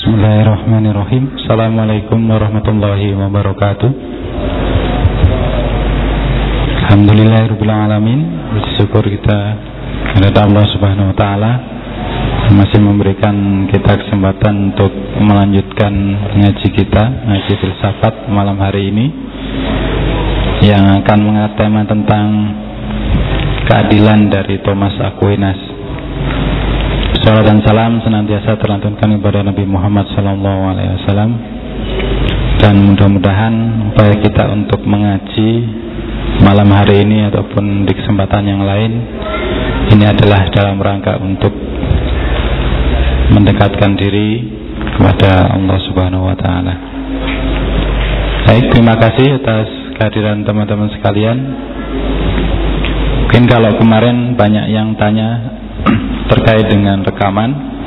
Bismillahirrahmanirrahim. Assalamualaikum warahmatullahi wabarakatuh. Alhamdulillahirrahmanirrahim. Bersyukur kita kepada Allah subhanahu wa ta'ala masih memberikan kita kesempatan untuk melanjutkan ngaji kita, ngaji filsafat malam hari ini, yang akan mengangkat tema tentang keadilan dari Thomas Aquinas. Salam dan salam senantiasa terlantunkan kepada Nabi Muhammad SAW. Dan mudah-mudahan upaya kita untuk mengaji malam hari ini ataupun di kesempatan yang lain ini adalah dalam rangka untuk mendekatkan diri kepada Allah Subhanahu wa ta'ala. Baik, terima kasih atas kehadiran teman-teman sekalian. Mungkin kalau kemarin banyak yang tanya terkait dengan rekaman,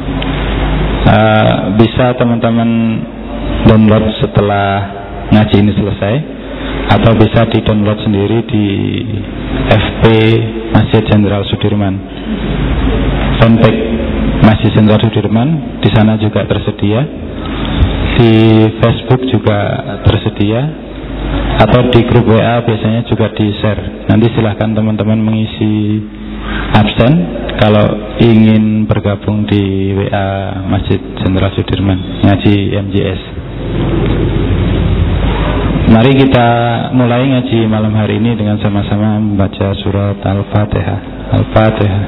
bisa teman-teman download setelah ngaji ini selesai, atau bisa di download sendiri di FB Masjid Jenderal Sudirman, fanpage Masjid Jenderal Sudirman. Di sana juga tersedia, di Facebook juga tersedia, atau di grup WA biasanya juga di share. Nanti silahkan teman-teman mengisi absen kalau ingin bergabung di WA Masjid Jenderal Sudirman ngaji MJS. Mari kita mulai ngaji malam hari ini dengan sama-sama membaca surat Al-Fatihah. Al-Fatihah.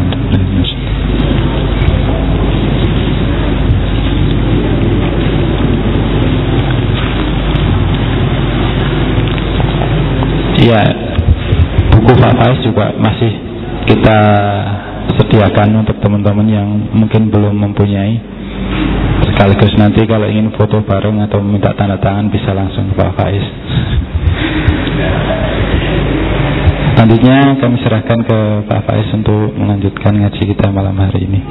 Ya, buku Faiz juga masih kita sediakan untuk teman-teman yang mungkin belum mempunyai. Sekaligus nanti kalau ingin foto bareng atau minta tanda tangan bisa langsung ke Pak Faiz. Selanjutnya kami serahkan ke Pak Faiz untuk melanjutkan ngaji kita malam hari ini.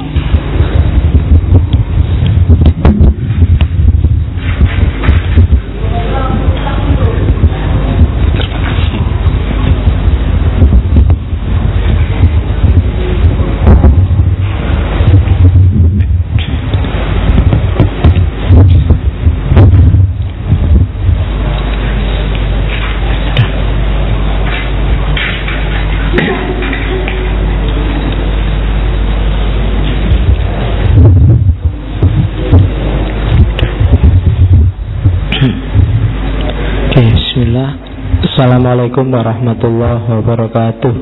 Assalamualaikum warahmatullahi wabarakatuh.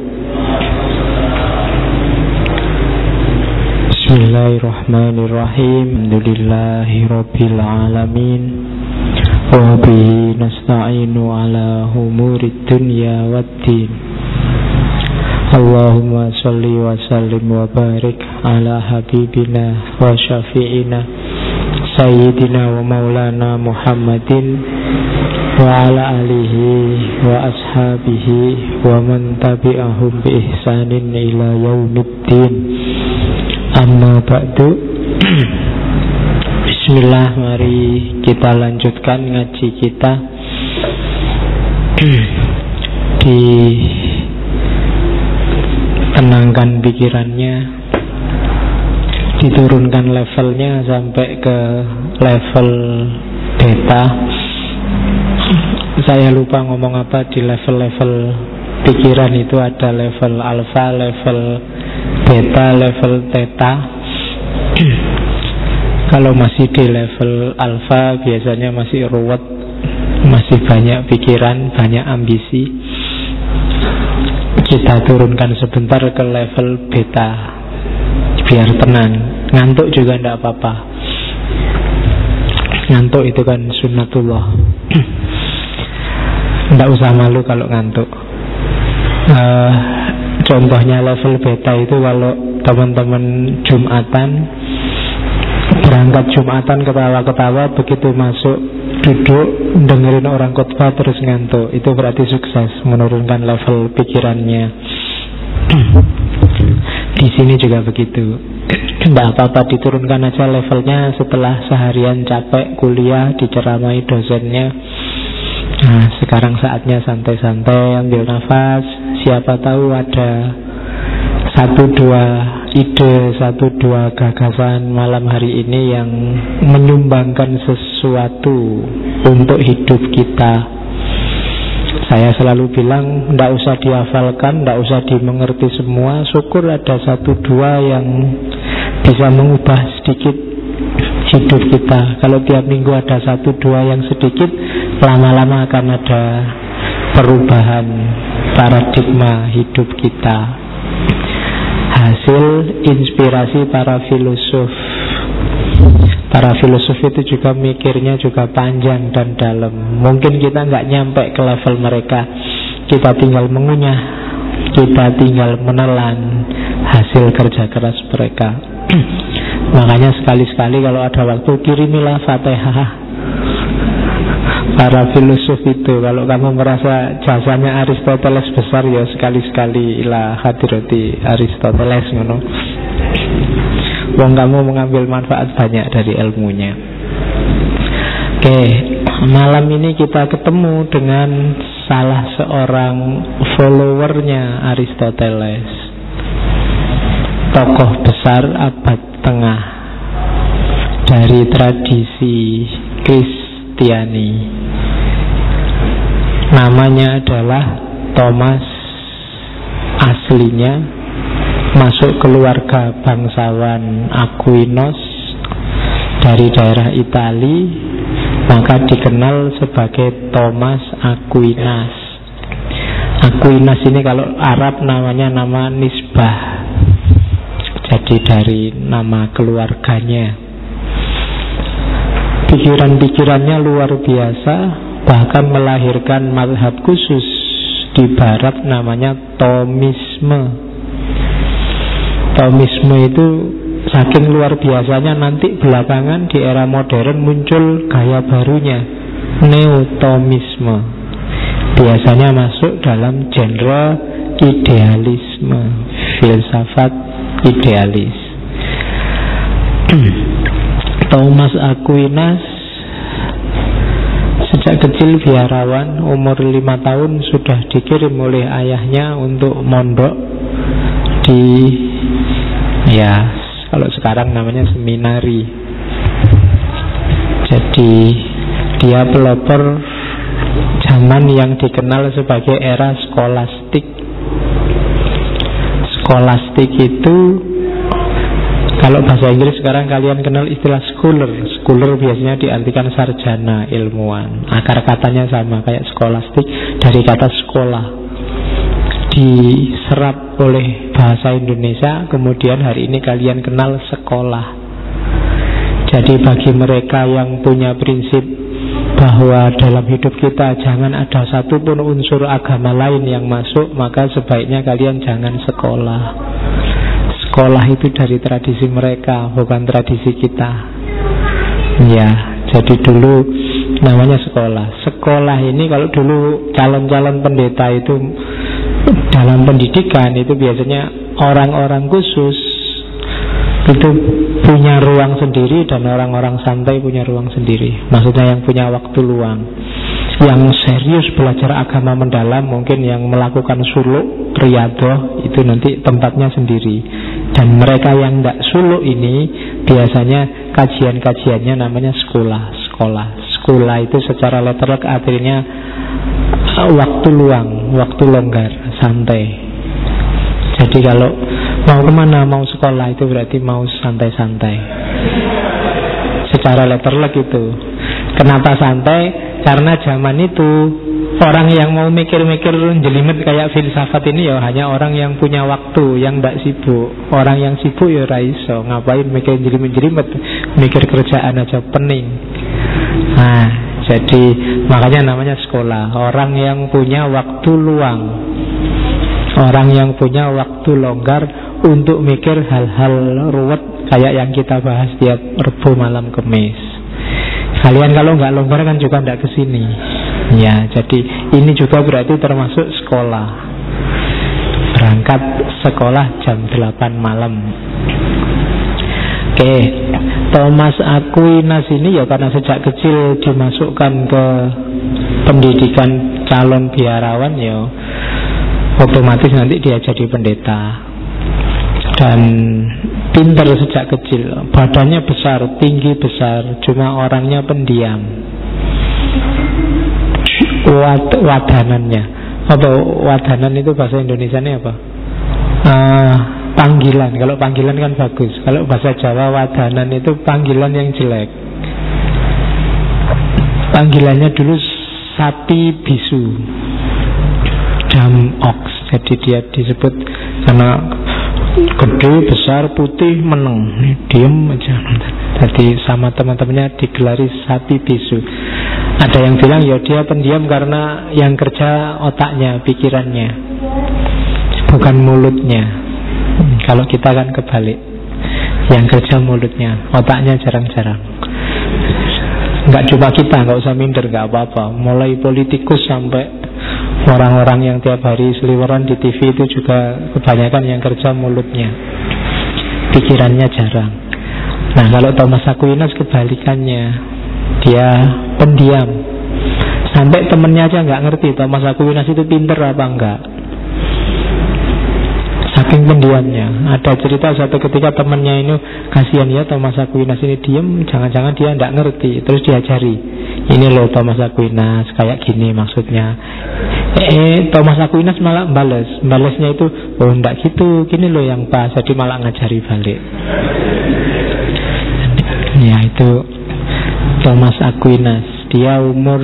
Bismillahirrahmanirrahim. Alhamdulillahirabbil alamin. Wa bihi nasta'inu ala umurid dunya waddin. Allahumma shalli wa sallim wa barik ala habibina wa syafi'ina sayyidina wa maulana Muhammadin wa ala alihi wa ashabihi wa man tabi'ahum bi ihsanin ila yaumiddin. Amma ba'du. Bismillah, mari kita lanjutkan ngaji kita. Ditenangkan pikirannya, diturunkan levelnya sampai ke level beta. Saya lupa ngomong apa di level-level pikiran itu. Ada level alfa, level beta, level theta. Kalau masih di level alfa biasanya masih ruwet, masih banyak pikiran, banyak ambisi. Kita turunkan sebentar ke level beta biar tenang. Ngantuk juga tidak apa-apa. Ngantuk itu kan sunnatullah. Tidak usah malu kalau ngantuk. Contohnya level beta itu kalau teman-teman Jumatan, berangkat Jumatan ketawa-ketawa, begitu masuk duduk dengerin orang khotbah terus ngantuk, itu berarti sukses menurunkan level pikirannya. Di sini juga begitu. Tidak apa-apa, diturunkan aja levelnya setelah seharian capek kuliah, diceramai dosennya. Nah, sekarang saatnya santai-santai, ambil nafas. Siapa tahu ada satu dua ide, satu dua gagasan malam hari ini yang menyumbangkan sesuatu untuk hidup kita. Saya selalu bilang, tidak usah dihafalkan, tidak usah dimengerti semua. Syukur ada satu dua yang bisa mengubah sedikit hidup kita. Kalau tiap minggu ada satu dua yang sedikit, lama-lama akan ada perubahan paradigma hidup kita. Hasil inspirasi para filosof. Para filosof itu juga mikirnya juga panjang dan dalam. Mungkin kita nggak nyampe ke level mereka. Kita tinggal mengunyah, kita tinggal menelan hasil kerja keras mereka. Makanya sekali-sekali kalau ada waktu, kirimilah Fatihah para filosof itu. Kalau kamu merasa jasanya Aristoteles besar, ya sekali-sekali ila hadirati Aristoteles ngono. Wong kamu mengambil manfaat banyak dari ilmunya. Oke, malam ini kita ketemu dengan salah seorang followernya Aristoteles, tokoh besar abad tengah dari tradisi Kristiani. Namanya adalah Thomas. Aslinya masuk keluarga bangsawan Aquinos dari daerah Itali, maka dikenal sebagai Thomas Aquinas. Aquinas ini kalau Arab namanya nama nisbah, jadi dari nama keluarganya. Pikiran-pikirannya luar biasa, bahkan melahirkan mazhab khusus di barat namanya Thomisme. Thomisme itu saking luar biasanya, nanti belakangan di era modern muncul gaya barunya, Neo-Thomisme. Biasanya masuk dalam genre idealisme, filsafat idealis. Thomas Aquinas sejak kecil biarawan, umur 5 tahun sudah dikirim oleh ayahnya untuk mondok di, ya kalau sekarang namanya seminari. Jadi dia pelopor zaman yang dikenal sebagai era skolastik. Skolastik itu, kalau bahasa Inggris sekarang kalian kenal istilah scholar. Scholar biasanya diartikan sarjana, ilmuwan. Akar katanya sama kayak skolastik, dari kata sekolah, diserap oleh bahasa Indonesia, kemudian hari ini kalian kenal sekolah. Jadi bagi mereka yang punya prinsip bahwa dalam hidup kita jangan ada satupun unsur agama lain yang masuk, maka sebaiknya kalian jangan sekolah. Sekolah itu dari tradisi mereka, bukan tradisi kita. Ya, jadi dulu namanya sekolah. Sekolah ini kalau dulu calon-calon pendeta itu dalam pendidikan itu biasanya orang-orang khusus itu punya ruang sendiri, dan orang-orang santai punya ruang sendiri. Maksudnya yang punya waktu luang. Yang serius belajar agama mendalam, mungkin yang melakukan suluk, riyadhah, itu nanti tempatnya sendiri. Dan mereka yang tidak suluk ini biasanya kajian-kajiannya namanya sekolah. Sekolah itu secara letterlek artinya waktu luang, waktu longgar, santai. Jadi kalau mau kemana, mau sekolah, itu berarti mau santai-santai. Secara letterlek itu. Kenapa santai? Karena zaman itu orang yang mau mikir-mikir jelimet kayak filsafat ini ya hanya orang yang punya waktu, yang tidak sibuk. Orang yang sibuk ya raiso, ngapain mikir jelimet-jelimet, mikir kerjaan aja pening. Nah, jadi makanya namanya sekolah. Orang yang punya waktu luang, orang yang punya waktu longgar untuk mikir hal-hal ruwet kayak yang kita bahas tiap Rebo malam Kemis. Kalian kalau nggak longgar kan juga nggak kesini. Ya, jadi ini juga berarti termasuk sekolah. Berangkat sekolah jam 8 malam. Oke, Thomas Aquinas ini ya karena sejak kecil dimasukkan ke pendidikan calon biarawan, ya otomatis nanti dia jadi pendeta. dan pintar sejak kecil. Badannya besar, tinggi besar, cuma orangnya pendiam. Wadanannya apa? Wadanan itu bahasa Indonesianya apa? Panggilan. Kalau panggilan kan bagus. Kalau bahasa Jawa wadanan itu panggilan yang jelek. Panggilannya dulu sapi bisu, dam ox. Jadi dia disebut karena gede, besar, putih, meneng, diem aja. Jadi sama teman-temannya digelari sapi bisu. Ada yang bilang ya dia pendiam karena yang kerja otaknya, pikirannya, bukan mulutnya. Kalau kita kan kebalik, yang kerja mulutnya, otaknya jarang-jarang. Nggak cuma kita, nggak usah minder, nggak apa-apa. Mulai politikus sampai orang-orang yang tiap hari seliweran di TV itu juga kebanyakan yang kerja mulutnya, pikirannya jarang. Nah, kalau Thomas Aquinas kebalikannya, dia pendiam. Sampai temennya aja nggak ngerti Thomas Aquinas itu pinter apa enggak, saking pendiamnya. Ada cerita suatu ketika temennya ini, kasihan ya Thomas Aquinas ini diem, jangan-jangan dia nggak ngerti. Terus diajari, ini loh Thomas Aquinas, kayak gini maksudnya. Thomas Aquinas malah balesnya itu, oh enggak gitu, gini loh yang pas. Jadi malah ngajari balik. Ya itu Thomas Aquinas. Dia umur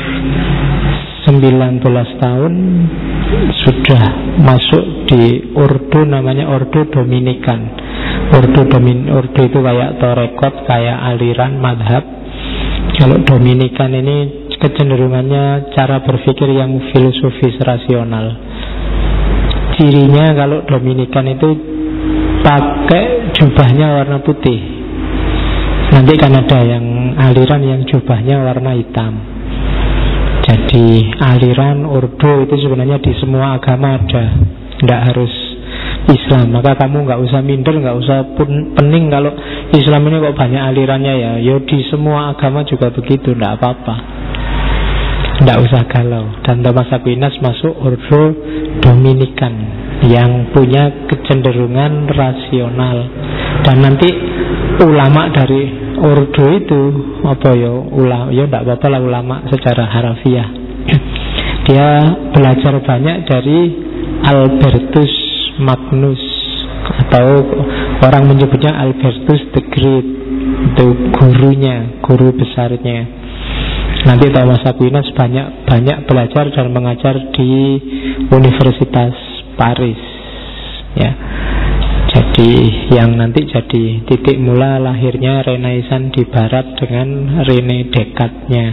19 tahun sudah masuk di ordo, namanya Ordo Dominikan. Ordo itu kayak torekot, kayak aliran madhab. Kalau Dominikan ini kecenderungannya cara berpikir yang filosofis rasional. Cirinya kalau Dominikan itu pakai jubahnya warna putih. Nanti kan ada yang aliran yang jubahnya warna hitam. Jadi aliran ordo itu sebenarnya di semua agama ada, tidak harus Islam. Maka kamu nggak usah minder, nggak usah pening kalau Islam ini kok banyak alirannya ya. Yo di semua agama juga begitu, tidak apa-apa, tidak usah galau. Dan Thomas Aquinas masuk ordo Dominikan yang punya kecenderungan rasional. Dan nanti ulama dari ordo itu apa ya, ya tidak apa-apa lah ulama secara harafiah. Dia belajar banyak dari Albertus Magnus, atau orang menyebutnya Albertus the Great. Itu gurunya, guru besarnya. Nanti Thomas Aquinas banyak belajar dan mengajar di Universitas Paris, ya. Jadi yang nanti jadi titik mula lahirnya Renaissance di Barat dengan René Descartes-nya.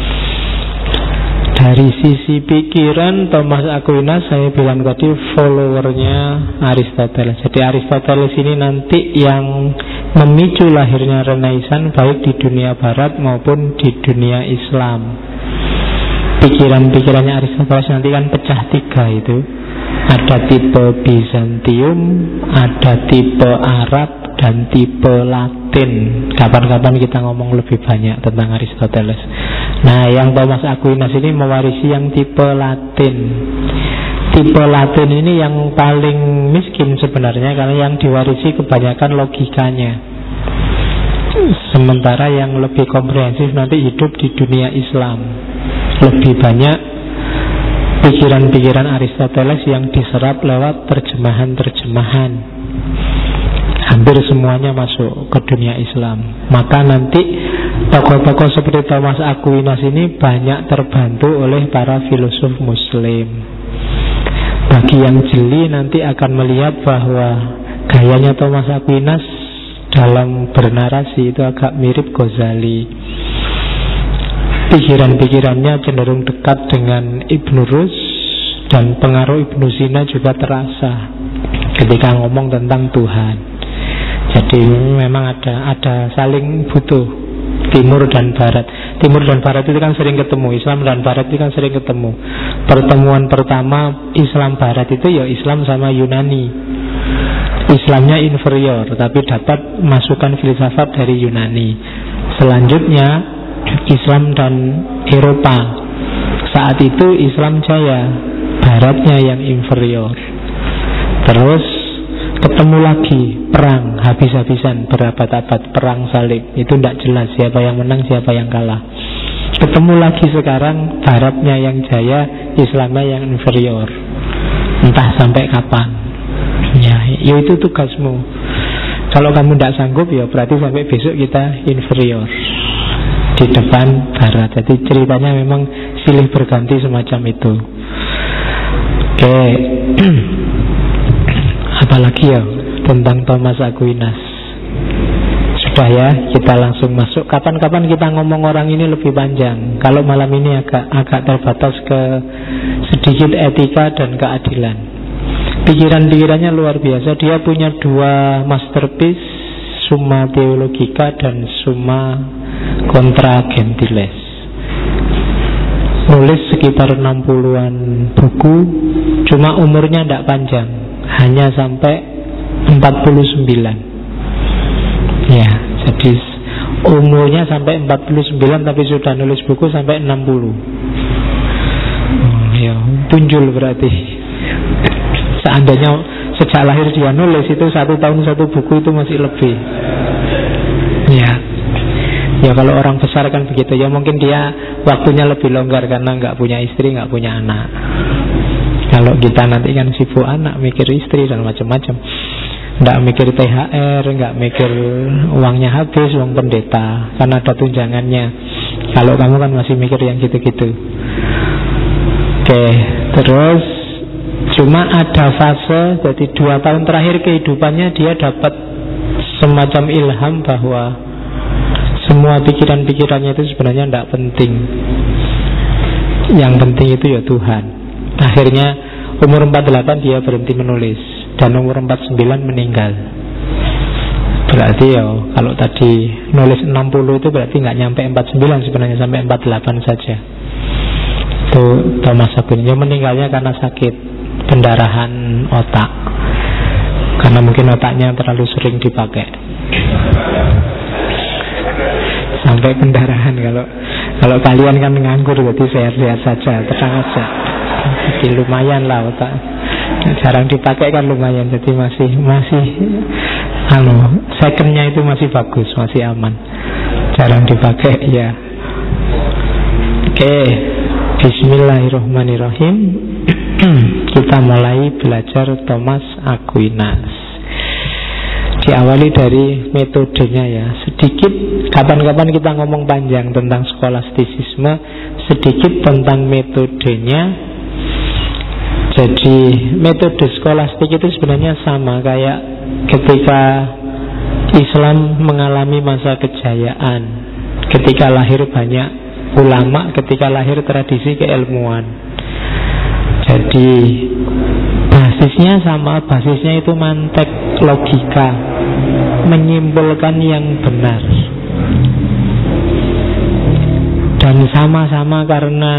Dari sisi pikiran, Thomas Aquinas saya bilang tadi followernya Aristoteles. Jadi Aristoteles ini nanti yang memicu lahirnya Renaissance baik di dunia Barat maupun di dunia Islam. Pikiran-pikirannya Aristoteles nanti kan pecah tiga itu. Ada tipe Bizantium, ada tipe Arab, dan tipe Latin. Kapan-kapan kita ngomong lebih banyak tentang Aristoteles. Nah, yang Thomas Aquinas ini mewarisi yang tipe Latin. Tipe Latin ini yang paling miskin sebenarnya, karena yang diwarisi kebanyakan logikanya. Sementara yang lebih komprehensif nanti hidup di dunia Islam. Lebih banyak pikiran-pikiran Aristoteles yang diserap lewat terjemahan-terjemahan. Hampir semuanya masuk ke dunia Islam. Maka nanti tokoh-tokoh seperti Thomas Aquinas ini banyak terbantu oleh para filosof Muslim. Bagi yang jeli nanti akan melihat bahwa gayanya Thomas Aquinas dalam bernarasi itu agak mirip Ghazali. Pikiran-pikirannya cenderung dekat dengan Ibnu Rus, dan pengaruh Ibnu Sina juga terasa ketika ngomong tentang Tuhan. Jadi memang ada saling butuh, Timur dan Barat. Timur dan Barat itu kan sering ketemu, Islam dan Barat itu kan sering ketemu. Pertemuan pertama Islam Barat itu ya Islam sama Yunani. Islamnya inferior, tapi dapat masukan filsafat dari Yunani. Selanjutnya Islam dan Eropa. Saat itu Islam jaya, Baratnya yang inferior. Terus ketemu lagi, perang habis-habisan, berabad-abad perang salib. Itu tidak jelas siapa yang menang, siapa yang kalah. Ketemu lagi sekarang, Baratnya yang jaya, Islamnya yang inferior. Entah sampai kapan. Ya itu tugasmu. Kalau kamu tidak sanggup, ya berarti sampai besok kita inferior di depan Barat. Jadi ceritanya memang silih berganti semacam itu. Oke. Apalagi ya tentang Thomas Aquinas. Sudah ya, kita langsung masuk. Kapan-kapan kita ngomong orang ini lebih panjang. Kalau malam ini agak terbatas ke sedikit etika dan keadilan. Pikiran-pikirannya luar biasa. Dia punya 2 masterpiece, Summa Theologica dan Summa Contra Gentiles. Nulis sekitar 60-an buku, cuma umurnya tidak panjang, hanya sampai 49. Ya, jadi umurnya sampai 49 tapi sudah nulis buku sampai 60. Ya, tunjul berarti. Seandainya sejak lahir dia nulis, itu 1 tahun 1 buku itu masih lebih. Ya kalau orang besar kan begitu. Ya mungkin dia waktunya lebih longgar karena nggak punya istri, nggak punya anak. Kalau kita nanti kan sibuk anak, mikir istri dan macam-macam. Nggak mikir THR, nggak mikir uangnya habis, uang pendeta, karena ada tunjangannya. Kalau kamu kan masih mikir yang gitu-gitu. Oke, terus cuma ada fase, jadi 2 tahun terakhir kehidupannya dia dapat semacam ilham bahwa semua pikiran-pikirannya itu sebenarnya tidak penting. Yang penting itu ya Tuhan. Akhirnya umur 48 dia berhenti menulis, dan umur 49 meninggal. Berarti ya kalau tadi nulis 60 itu berarti nggak nyampe 49 sebenarnya, sampai 48 saja. Itu Thomas Aquinas. Meninggalnya karena sakit pendarahan otak, karena mungkin otaknya terlalu sering dipakai sampai pendarahan. Kalau kalian kan nganggur, jadi sehat-sehat saja, tenang aja. Jadi lumayan lah otak, jarang dipakai kan lumayan. Jadi masih secondnya itu masih bagus, masih aman, jarang dipakai ya. Oke, Bismillahirrahmanirrahim. Kita mulai belajar Thomas Aquinas. Diawali dari metodenya ya. Sedikit, kapan-kapan kita ngomong panjang tentang skolastisisme, sedikit tentang metodenya. Jadi metode skolastik itu sebenarnya sama kayak ketika Islam mengalami masa kejayaan. Ketika lahir banyak ulama, ketika lahir tradisi keilmuan. Jadi basisnya sama, basisnya itu mantek, logika, menyimpulkan yang benar. Dan sama-sama karena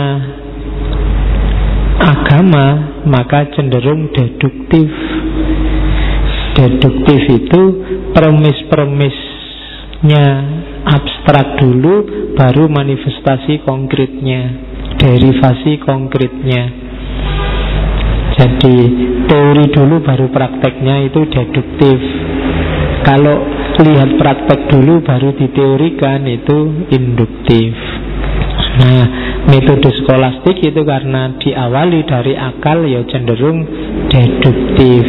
agama, maka cenderung deduktif. Deduktif itu premis-premisnya abstrak dulu, baru manifestasi konkretnya, derivasi konkretnya. Jadi teori dulu baru prakteknya, itu deduktif. Kalau lihat praktek dulu baru diteorikan, itu induktif. Nah, metode skolastik itu karena diawali dari akal, ya cenderung deduktif.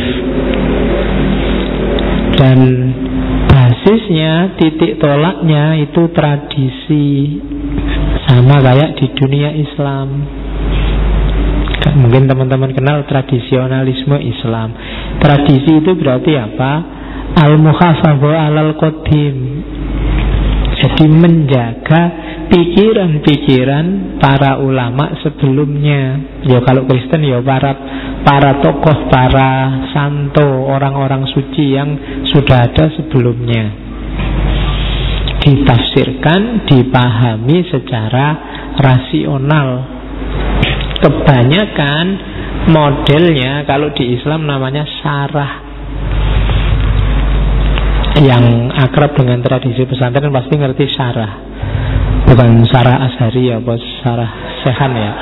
Dan basisnya, titik tolaknya itu tradisi. Sama kayak di dunia Islam. Mungkin teman-teman kenal tradisionalisme Islam. Tradisi itu berarti apa? Al-muhafadhah 'alal qadim. Jadi menjaga pikiran-pikiran para ulama sebelumnya. Ya kalau Kristen ya para tokoh, para santo, orang-orang suci yang sudah ada sebelumnya. Ditafsirkan, dipahami secara rasional. Kebanyakan modelnya kalau di Islam namanya syarah. Yang akrab dengan tradisi pesantren pasti ngerti syarah. Bukan syarah Azhari ya, bos, syarah Sehan ya.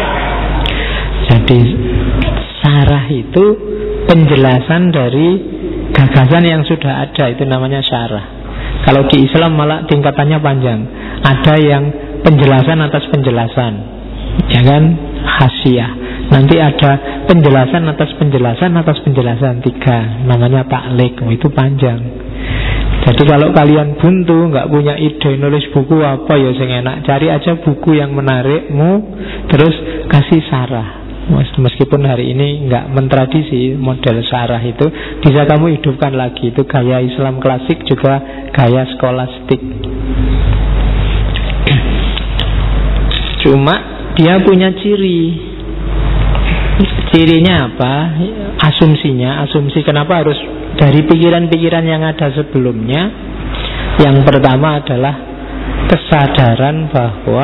Jadi syarah itu penjelasan dari gagasan yang sudah ada, itu namanya syarah. Kalau di Islam malah tingkatannya panjang. Ada yang penjelasan atas penjelasan, ya kan, hasyiah. Nanti ada penjelasan atas penjelasan atas penjelasan, 3, namanya ta'liq. Itu panjang. Jadi kalau kalian buntu, nggak punya ide nulis buku apa ya sing enak, cari aja buku yang menarikmu, terus kasih syarah. Meskipun hari ini nggak mentradisi model syarah itu, bisa kamu hidupkan lagi. Itu gaya Islam klasik, juga gaya skolastik. Cuma dia punya ciri. Cirinya apa? Asumsi kenapa harus dari pikiran-pikiran yang ada sebelumnya. Yang pertama adalah kesadaran bahwa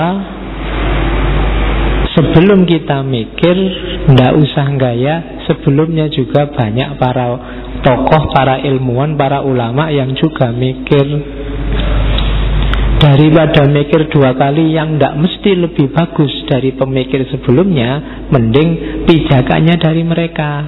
sebelum kita mikir, nggak usah gaya, sebelumnya juga banyak para tokoh, para ilmuwan, para ulama yang juga mikir. Daripada mikir 2 kali yang nggak mesti lebih bagus dari pemikir sebelumnya, mending pijakannya dari mereka.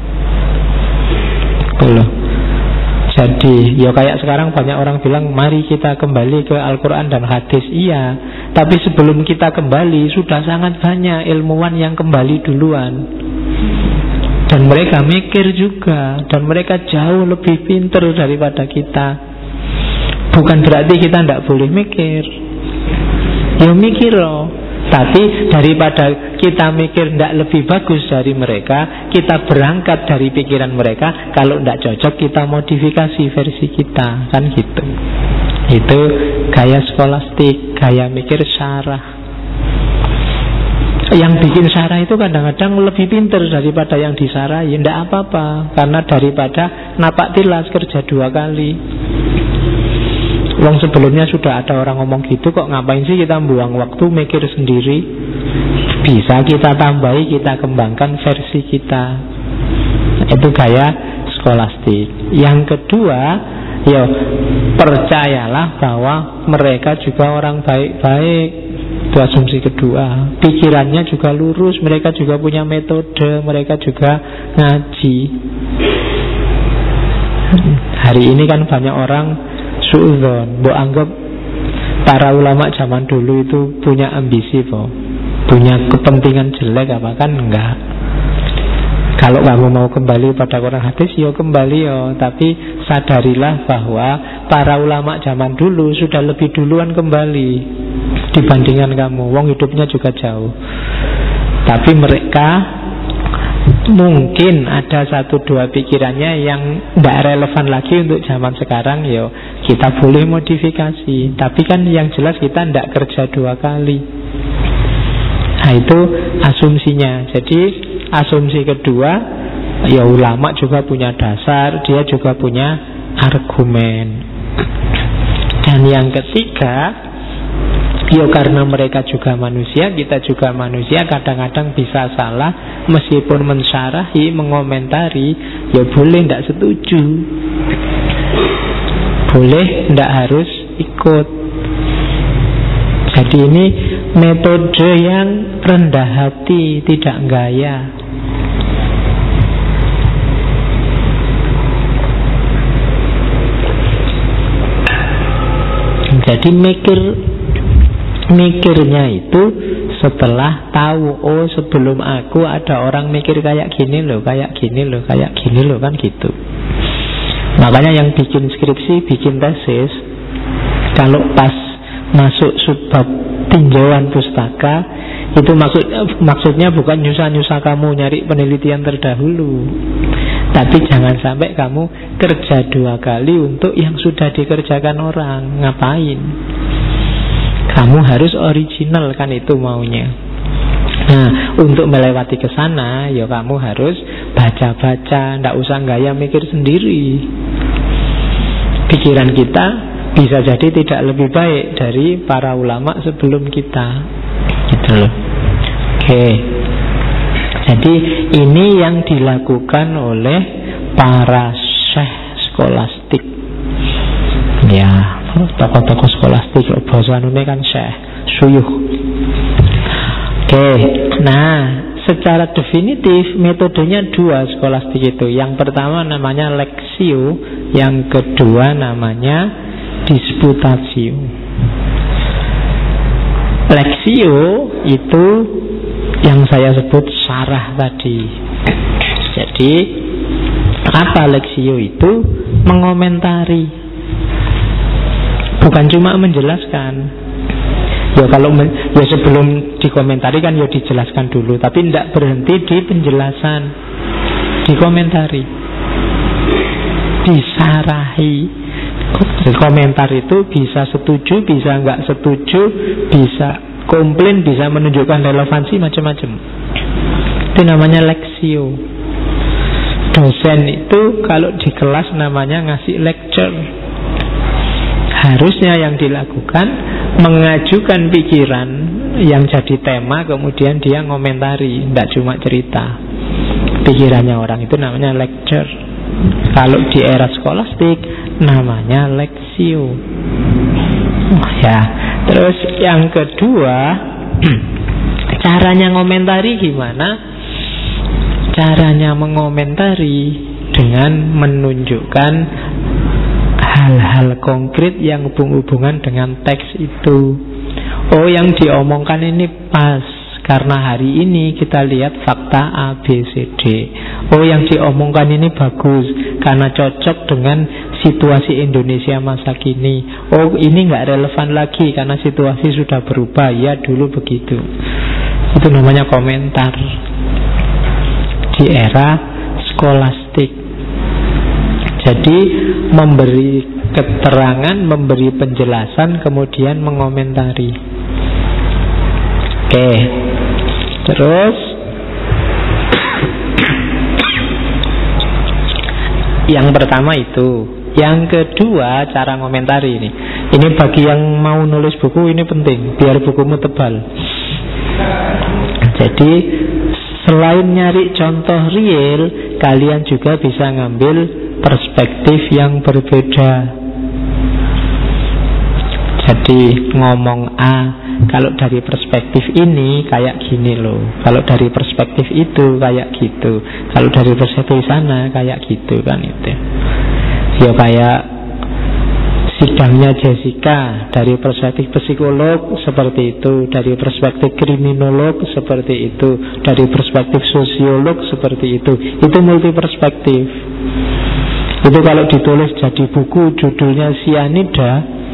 Belum. Jadi ya kayak sekarang banyak orang bilang mari kita kembali ke Al-Quran dan hadis. Iya, tapi sebelum kita kembali sudah sangat banyak ilmuwan yang kembali duluan. Dan mereka mikir juga, dan mereka jauh lebih pintar daripada kita. Bukan berarti kita tidak boleh mikir. Ya mikir loh. Tapi daripada kita mikir tidak lebih bagus dari mereka, kita berangkat dari pikiran mereka. Kalau tidak cocok, kita modifikasi versi kita. Kan gitu. Itu gaya skolastik, gaya mikir syarah. Yang bikin syarah itu kadang-kadang lebih pintar daripada yang disarah. Ya tidak apa-apa, karena daripada napak tilas kerja 2 kali. Wong sebelumnya sudah ada orang ngomong gitu, kok ngapain sih kita buang waktu mikir sendiri? Bisa kita tambahi, kita kembangkan versi kita. Itu gaya skolastik. Yang kedua, ya percayalah bahwa mereka juga orang baik-baik. Itu asumsi kedua. Pikirannya juga lurus, mereka juga punya metode, mereka juga ngaji. Hari ini kan banyak orang suudzon, mbok anggap para ulama zaman dulu itu punya ambisi, punya kepentingan jelek apa, kan enggak. Kalau kamu mau kembali pada Quran hadis, yo kembali yo, tapi sadarilah bahwa para ulama zaman dulu sudah lebih duluan kembali dibandingkan kamu. Wong hidupnya juga jauh. Tapi mereka mungkin ada 1-2 pikirannya yang tidak relevan lagi untuk zaman sekarang. Yo, kita boleh modifikasi. Tapi kan yang jelas kita tidak kerja 2 kali. Nah itu asumsinya. Jadi asumsi kedua, ya ulama juga punya dasar, dia juga punya argumen. Dan yang ketiga, ya karena mereka juga manusia, kita juga manusia, kadang-kadang bisa salah. Meskipun mensyarahi, mengomentari, ya boleh tidak setuju, boleh tidak harus ikut. Jadi ini metode yang rendah hati, tidak gaya. Jadi mikirnya itu setelah tahu, oh sebelum aku ada orang mikir kayak gini loh, kayak gini loh, kayak gini loh, kan gitu. Makanya yang bikin skripsi, bikin tesis, kalau pas masuk subbab tinjauan pustaka, itu maksudnya bukan nyusah-nyusah kamu nyari penelitian terdahulu, tapi jangan sampai kamu kerja 2 kali untuk yang sudah dikerjakan orang. Ngapain? Kamu harus original, kan itu maunya. Nah, untuk melewati ke sana, ya kamu harus baca-baca, ndak usah gaya mikir sendiri. Pikiran kita bisa jadi tidak lebih baik dari para ulama sebelum kita. Gitu loh. Oke. Jadi ini yang dilakukan oleh para syekh skolastik. Ya, tokoh-tokoh skolastik, bahasa ini kan syekh, syuyukh. Oke, nah secara definitif metodenya dua skolastik itu. Yang pertama namanya lexio, yang kedua namanya disputatio. Lexio itu yang saya sebut syarah tadi. Jadi apa lexio itu? Mengomentari, bukan cuma menjelaskan. Ya kalau ya sebelum dikomentari kan ya dijelaskan dulu, tapi tidak berhenti di penjelasan, dikomentari, disarahi. Komentar itu bisa setuju, bisa nggak setuju, bisa komplain, bisa menunjukkan relevansi, macam-macam. Itu namanya lexio. Dosen itu kalau di kelas namanya ngasih lecture. Harusnya yang dilakukan mengajukan pikiran yang jadi tema, kemudian dia ngomentari, tidak cuma cerita pikirannya orang. Itu namanya lecture. Kalau di era skolastik namanya lexio. Ya, terus yang kedua, caranya ngomentari gimana? Caranya mengomentari dengan menunjukkan hal-hal konkret yang hubung-hubungan dengan teks itu. Oh, yang diomongkan ini pas karena hari ini kita lihat fakta A, B, C, D. Oh, yang diomongkan ini bagus karena cocok dengan situasi Indonesia masa kini. Oh, ini nggak relevan lagi karena situasi sudah berubah. Ya, dulu begitu. Itu namanya komentar di era skolastik. Jadi memberi keterangan, memberi penjelasan, kemudian mengomentari. Oke. Terus yang pertama itu. Yang kedua cara ngomentari ini. Ini bagi yang mau nulis buku ini penting, biar bukumu tebal. Jadi selain nyari contoh real, kalian juga bisa ngambil perspektif yang berbeda. Jadi ngomong A, kalau dari perspektif ini kayak gini loh, kalau dari perspektif itu kayak gitu, kalau dari perspektif sana kayak gitu kan itu. Ya kayak sidangnya Jessica, dari perspektif psikolog seperti itu, dari perspektif kriminolog seperti itu, dari perspektif sosiolog seperti itu. Itu multi perspektif. Itu kalau ditulis jadi buku judulnya Sianida,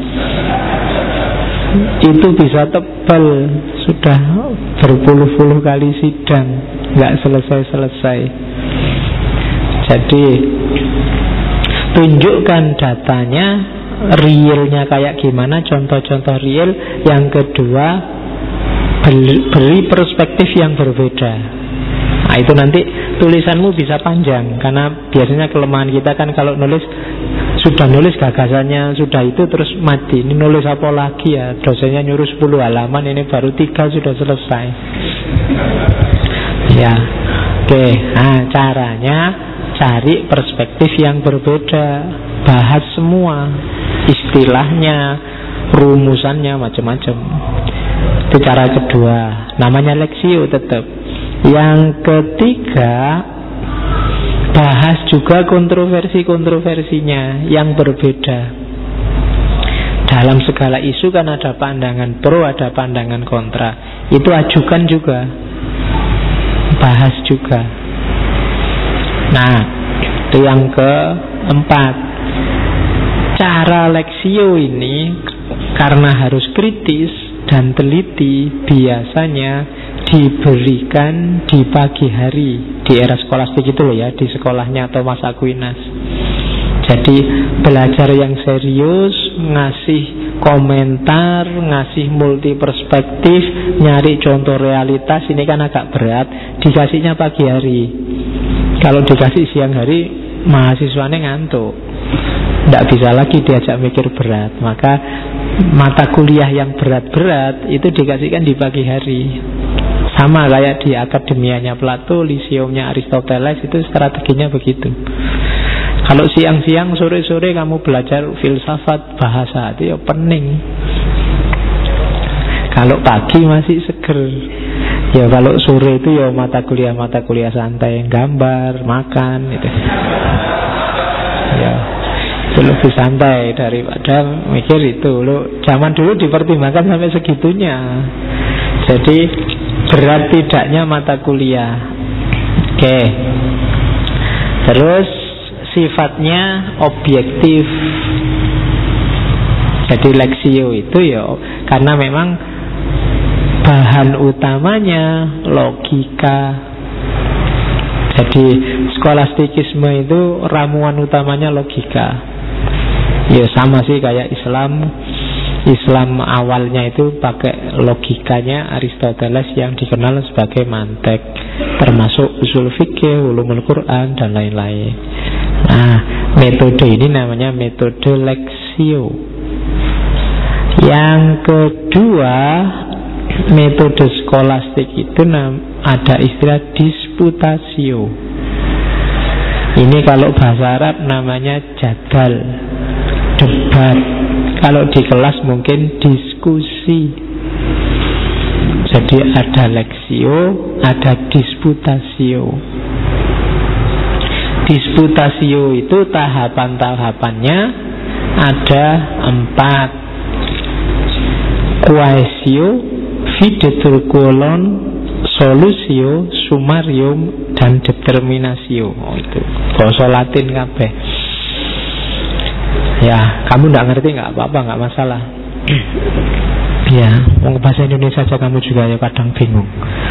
itu bisa tebal, sudah berpuluh-puluh kali sidang, nggak selesai-selesai. Jadi tunjukkan datanya, realnya kayak gimana, contoh-contoh real. Yang kedua, beri perspektif yang berbeda. Nah, itu nanti tulisanmu bisa panjang. Karena biasanya kelemahan kita kan kalau nulis, sudah nulis gagasannya, sudah itu terus mati. Ini nulis apa lagi ya, dosennya nyuruh 10 halaman, ini baru 3 sudah selesai. Ya, oke. Nah, caranya cari perspektif yang berbeda, bahas semua, istilahnya, rumusannya, macam-macam. Itu cara kedua, namanya lexio tetap. Yang ketiga, bahas juga kontroversi-kontroversinya yang berbeda. Dalam segala isu kan ada pandangan pro, ada pandangan kontra. Itu ajukan juga, bahas juga. Nah, itu yang keempat. Cara lexio ini karena harus kritis dan teliti, biasanya diberikan di pagi hari di era skolastik itu loh ya, di sekolahnya atau Mas Aquinas. Jadi belajar yang serius, ngasih komentar, ngasih multi perspektif, nyari contoh realitas, ini kan agak berat, dikasihnya pagi hari. Kalau dikasih siang hari, mahasiswanya ngantuk, tidak bisa lagi diajak mikir berat. Maka mata kuliah yang berat-berat itu dikasihkan di pagi hari. Sama kayak di akademianya Plato, Lyceumnya Aristoteles, itu strateginya begitu. Kalau siang-siang, sore-sore kamu belajar filsafat, bahasa, itu ya pening. Kalau pagi masih seger, Ya kalau sore itu ya mata kuliah santai, gambar, makan gitu. Ya itu lebih santai daripada mikir itu. Lo zaman dulu dipertimbangkan sampai segitunya. Jadi berat tidaknya mata kuliah. Oke. Terus sifatnya objektif. Jadi leksio itu ya karena memang bahan utamanya logika. Jadi skolastikisme itu ramuan utamanya logika. Ya sama sih kayak Islam. Islam awalnya itu pakai logikanya Aristoteles yang dikenal sebagai mantek, termasuk usul fikih, ulumul Quran dan lain-lain. Nah, metode ini namanya metode leksio. Yang kedua, metode skolastik itu ada istilah disputatio. Ini kalau bahasa Arab namanya jadal, debat. Kalau di kelas mungkin diskusi. Jadi ada leksio, ada disputatio. Disputatio itu tahapan-tahapannya ada 4. Quaesio, videtur kolon, solusio, sumarium, dan determinasio. Itu bahasa Latin kabeh. Ya, kamu tidak ngerti nggak apa-apa, nggak masalah. Ya, mau bahasa Indonesia saja kamu juga ya kadang bingung.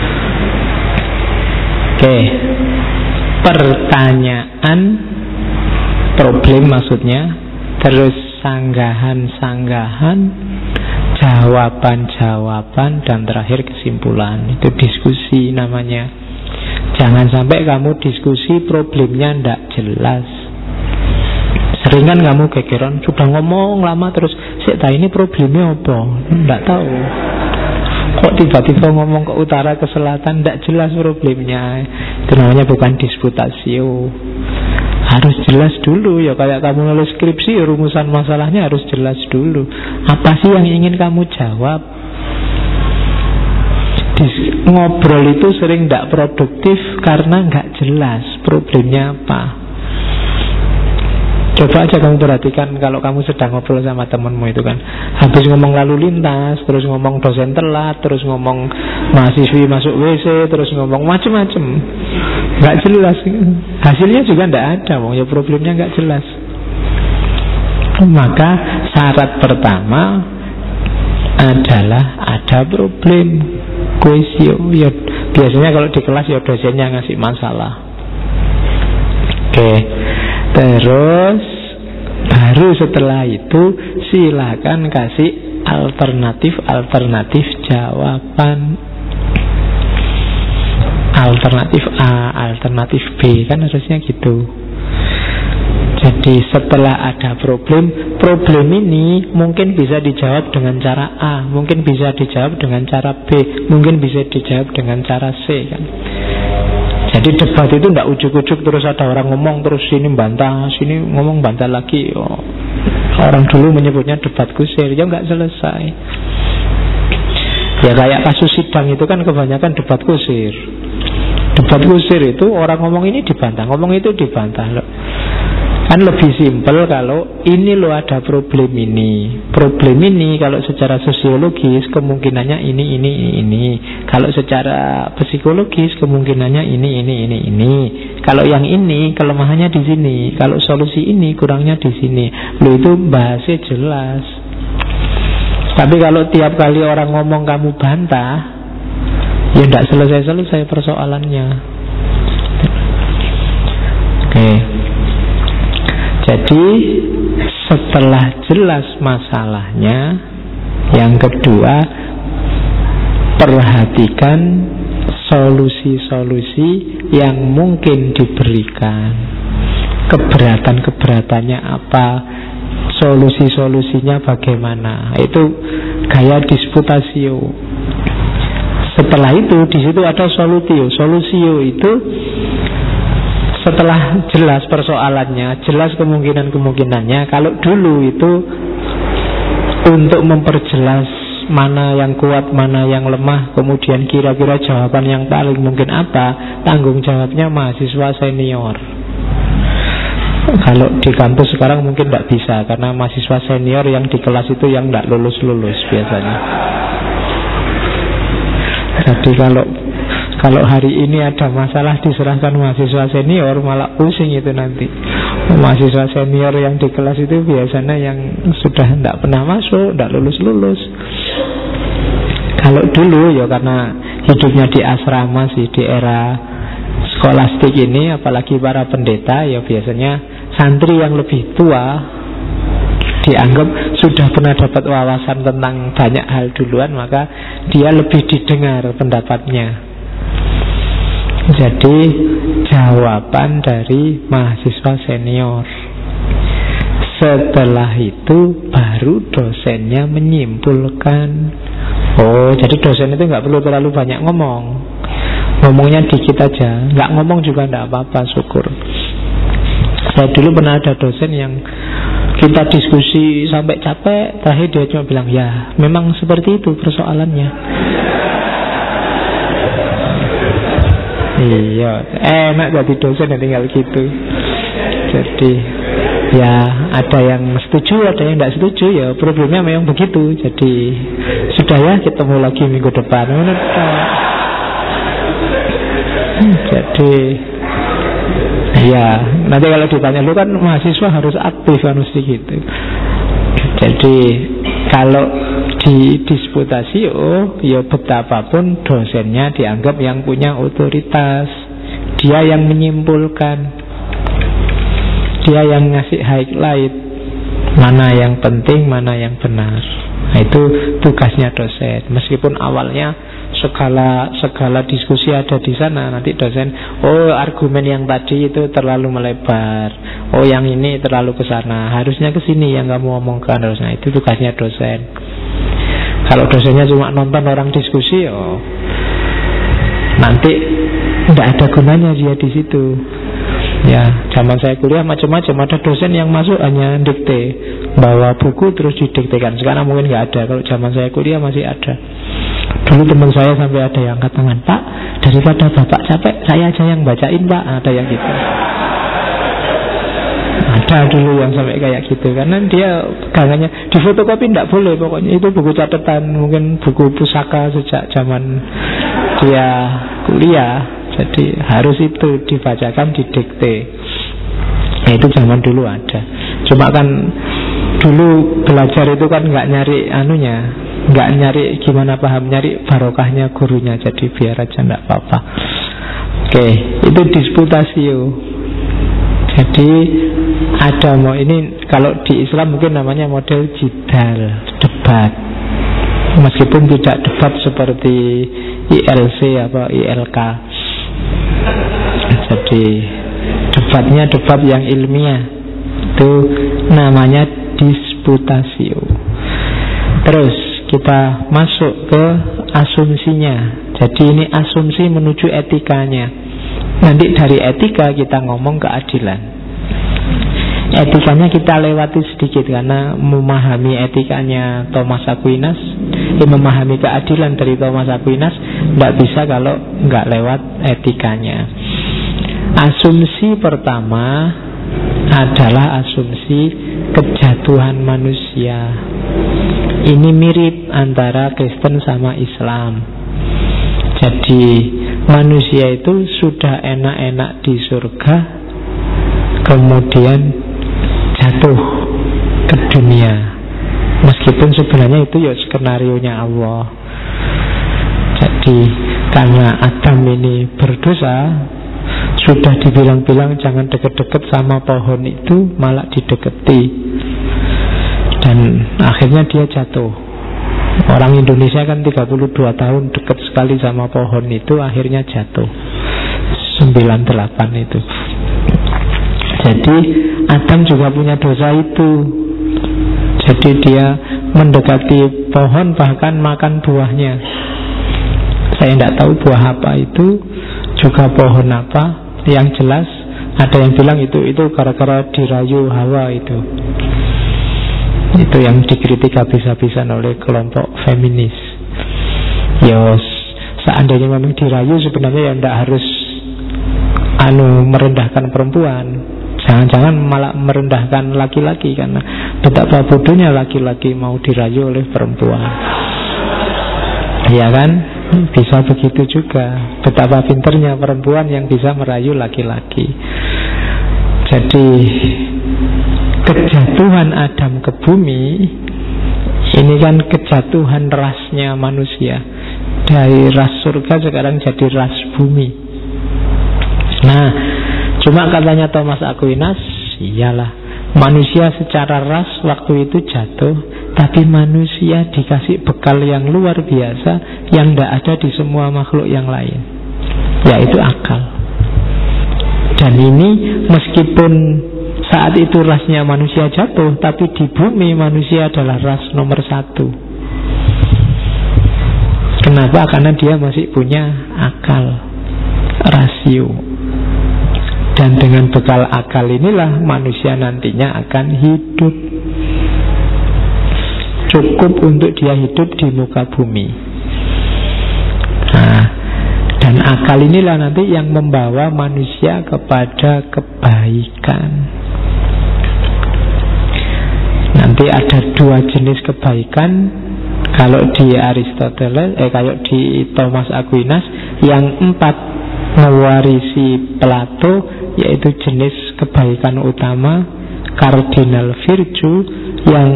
Oke, pertanyaan, problem maksudnya, terus sanggahan-sanggahan, jawaban-jawaban, dan terakhir kesimpulan. Itu diskusi namanya. Jangan sampai kamu diskusi problemnya tidak jelas. Sering kan kamu kekeran, sudah ngomong lama terus sik ta ini problemnya apa? Tidak tahu. Kok tiba-tiba ngomong ke utara ke selatan, tidak jelas problemnya. Itu namanya bukan disputatio. Harus jelas dulu. Ya kayak kamu nulis skripsi, rumusan masalahnya harus jelas dulu. Apa sih yang ingin kamu jawab? Ngobrol itu sering tidak produktif karena nggak jelas problemnya apa. Coba aja kamu perhatikan kalau kamu sedang ngobrol sama temanmu itu kan, habis ngomong lalu lintas, terus ngomong dosen telat, terus ngomong mahasiswi masuk WC, terus ngomong macem-macem, nggak jelas. Hasilnya juga nggak ada, ya problemnya nggak jelas. Maka syarat pertama adalah ada problem. Quaesio, ya biasanya kalau di kelas ya dosennya ngasih masalah. Oke. Terus baru setelah itu silakan kasih alternatif jawaban. Alternatif A, alternatif B, kan harusnya gitu. Jadi setelah ada problem ini mungkin bisa dijawab dengan cara A, mungkin bisa dijawab dengan cara B, mungkin bisa dijawab dengan cara C kan. Jadi debat itu tidak ujuk-ujuk terus ada orang ngomong terus sini bantah, sini ngomong bantah lagi. Oh, orang dulu menyebutnya debat kusir, ya nggak selesai. Ya kayak kasus sidang itu kan kebanyakan debat kusir. Debat kusir itu orang ngomong ini dibantah, ngomong itu dibantah loh. Kan lebih simpel kalau ini loh ada problem ini. Problem ini kalau secara sosiologis kemungkinannya ini. Kalau secara psikologis kemungkinannya ini. Kalau yang ini kelemahannya di sini. Kalau solusi ini kurangnya di sini. Loh itu bahasnya jelas. Tapi kalau tiap kali orang ngomong kamu bantah, ya tidak selesai-selesai persoalannya. Oke. Jadi setelah jelas masalahnya, yang kedua perhatikan solusi-solusi yang mungkin diberikan. Keberatan-keberatannya apa, solusi-solusinya bagaimana. Itu gaya disputatio. Setelah itu di situ ada solutio. Solusio itu setelah jelas persoalannya, jelas kemungkinan-kemungkinannya. Kalau dulu itu untuk memperjelas mana yang kuat, mana yang lemah, kemudian kira-kira jawaban yang paling mungkin apa, tanggung jawabnya mahasiswa senior. Kalau di kampus sekarang mungkin tidak bisa, karena mahasiswa senior yang di kelas itu yang tidak lulus-lulus biasanya. Jadi kalau hari ini ada masalah diserahkan mahasiswa senior, malah pusing itu nanti. Mahasiswa senior yang di kelas itu biasanya yang sudah tidak pernah masuk, tidak lulus-lulus. Kalau dulu ya karena hidupnya di asrama sih, di era skolastik ini, apalagi para pendeta, ya biasanya santri yang lebih tua dianggap sudah pernah dapat wawasan tentang banyak hal duluan, maka dia lebih didengar pendapatnya. Jadi jawaban dari mahasiswa senior. Setelah itu baru dosennya menyimpulkan. Oh, jadi dosen itu nggak perlu terlalu banyak ngomong. Ngomongnya dikit aja. Nggak ngomong juga nggak apa-apa, syukur. Saya dulu pernah ada dosen yang kita diskusi sampai capek, terakhir dia cuma bilang, ya memang seperti itu persoalannya. Iya, enak jadi dosen ya tinggal gitu. Jadi ya ada yang setuju, ada yang tidak setuju, ya problemnya memang begitu. Jadi sudah ya, ketemu lagi minggu depan. Jadi ya nanti kalau ditanya, lu kan mahasiswa harus aktif, harus gitu. Jadi kalau didisputasi, oh ya betapapun dosennya dianggap yang punya otoritas, dia yang menyimpulkan, dia yang ngasih highlight mana yang penting, mana yang benar. Nah, itu tugasnya dosen. Meskipun awalnya segala diskusi ada di sana, nanti dosen, oh argumen yang tadi itu terlalu melebar, oh yang ini terlalu ke sana, harusnya ke sini yang kamu omongkan harusnya. Itu tugasnya dosen. Kalau dosennya cuma nonton orang diskusi, oh nanti tidak ada gunanya dia di situ. Ya, zaman saya kuliah macam-macam. Ada dosen yang masuk hanya dikte, bawa buku terus didiktekan. Sekarang mungkin nggak ada. Kalau zaman saya kuliah masih ada. Dulu teman saya sampai ada yang angkat tangan, Pak, daripada Bapak capek, saya aja yang bacain, Pak. Ada yang gitu. Ada dulu yang sampai kayak gitu. Karena dia pegangannya di fotokopi tidak boleh. Pokoknya itu buku catatan, mungkin buku pusaka sejak zaman dia kuliah. Jadi harus itu dibacakan, didikte. Nah, itu zaman dulu ada. Cuma kan dulu belajar itu kan nggak nyari anunya, nggak nyari gimana paham, nyari barokahnya gurunya. Jadi biar aja nggak apa-apa. Oke, itu disputasi. Jadi ada mau ini, kalau di Islam mungkin namanya model jidal, debat. Meskipun tidak debat seperti ILC apa ILK. Jadi debatnya debat yang ilmiah. Itu namanya disputasio. Terus kita masuk ke asumsinya. Jadi ini asumsi menuju etikanya. Nanti dari etika kita ngomong keadilan. Etikanya kita lewati sedikit, karena memahami etikanya Thomas Aquinas, memahami keadilan dari Thomas Aquinas tidak bisa kalau nggak lewat etikanya. Asumsi pertama adalah asumsi kejatuhan manusia. Ini mirip antara Kristen sama Islam. Jadi manusia itu sudah enak-enak di surga, kemudian jatuh ke dunia. Meskipun sebenarnya itu ya skenarionya Allah. Jadi karena Adam ini berdosa, sudah dibilang-bilang jangan deket-deket sama pohon itu, malah dideketi. Dan akhirnya dia jatuh. Orang Indonesia kan 32 tahun dekat sekali sama pohon itu, akhirnya jatuh 98 itu. Jadi Adam juga punya dosa itu. Jadi dia mendekati pohon, bahkan makan buahnya. Saya tidak tahu buah apa itu, juga pohon apa. Yang jelas ada yang bilang itu gara-gara dirayu Hawa itu. Itu yang dikritik habis-habisan oleh kelompok feminis. Ya seandainya memang dirayu, sebenarnya ya tidak harus merendahkan perempuan. Jangan-jangan malah merendahkan laki-laki, karena betapa bodohnya laki-laki mau dirayu oleh perempuan. Ya kan? Bisa begitu juga. Betapa pinternya perempuan yang bisa merayu laki-laki. Jadi kejatuhan Adam ke bumi ini kan kejatuhan rasnya manusia. Dari ras surga sekarang jadi ras bumi. Nah, cuma katanya Thomas Aquinas, iyalah, manusia secara ras waktu itu jatuh, tapi manusia dikasih bekal yang luar biasa yang tidak ada di semua makhluk yang lain, yaitu akal. Dan ini meskipun saat itu rasnya manusia jatuh, tapi di bumi manusia adalah ras nomor 1. Kenapa? Karena dia masih punya akal, rasio. Dan dengan bekal akal inilah manusia nantinya akan hidup. Cukup untuk dia hidup di muka bumi. Nah, dan akal inilah nanti yang membawa manusia kepada kebaikan. Nanti ada 2 jenis kebaikan. Kalau di Aristoteles, kalau di Thomas Aquinas, yang 4 mewarisi Plato, yaitu jenis kebaikan utama, cardinal virtue. Yang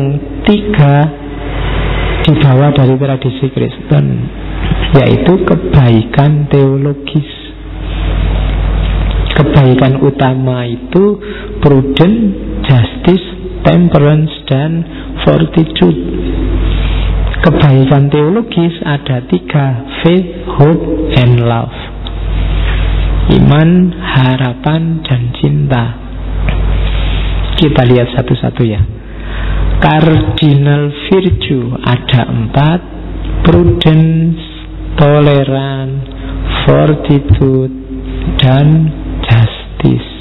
3 dibawa dari tradisi Kristen, yaitu kebaikan teologis. Kebaikan utama itu prudence, justice, temperance, dan fortitude. Kebaikan teologis ada 3: faith, hope, and love. Iman, harapan, dan cinta. Kita lihat satu-satu ya. Cardinal virtue ada 4: prudence, tolerance, fortitude, dan justice.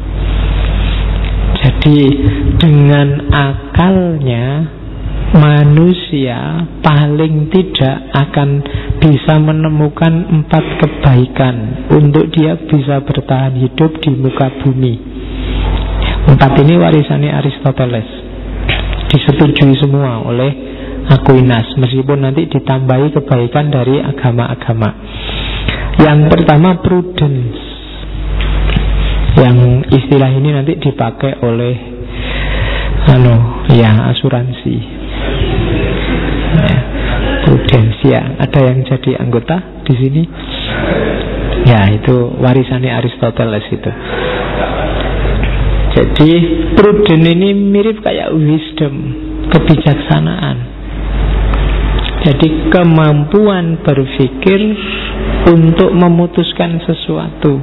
Jadi dengan akalnya manusia paling tidak akan bisa menemukan 4 kebaikan untuk dia bisa bertahan hidup di muka bumi. 4 ini warisannya Aristoteles, disetujui semua oleh Aquinas, meskipun nanti ditambahi kebaikan dari agama-agama. Yang pertama prudence, yang istilah ini nanti dipakai oleh asuransi ya, prudensia. Ada yang jadi anggota di sini? Ya, itu warisannya Aristoteles itu. Jadi prudence ini mirip kayak wisdom, kebijaksanaan. Jadi kemampuan berpikir untuk memutuskan sesuatu.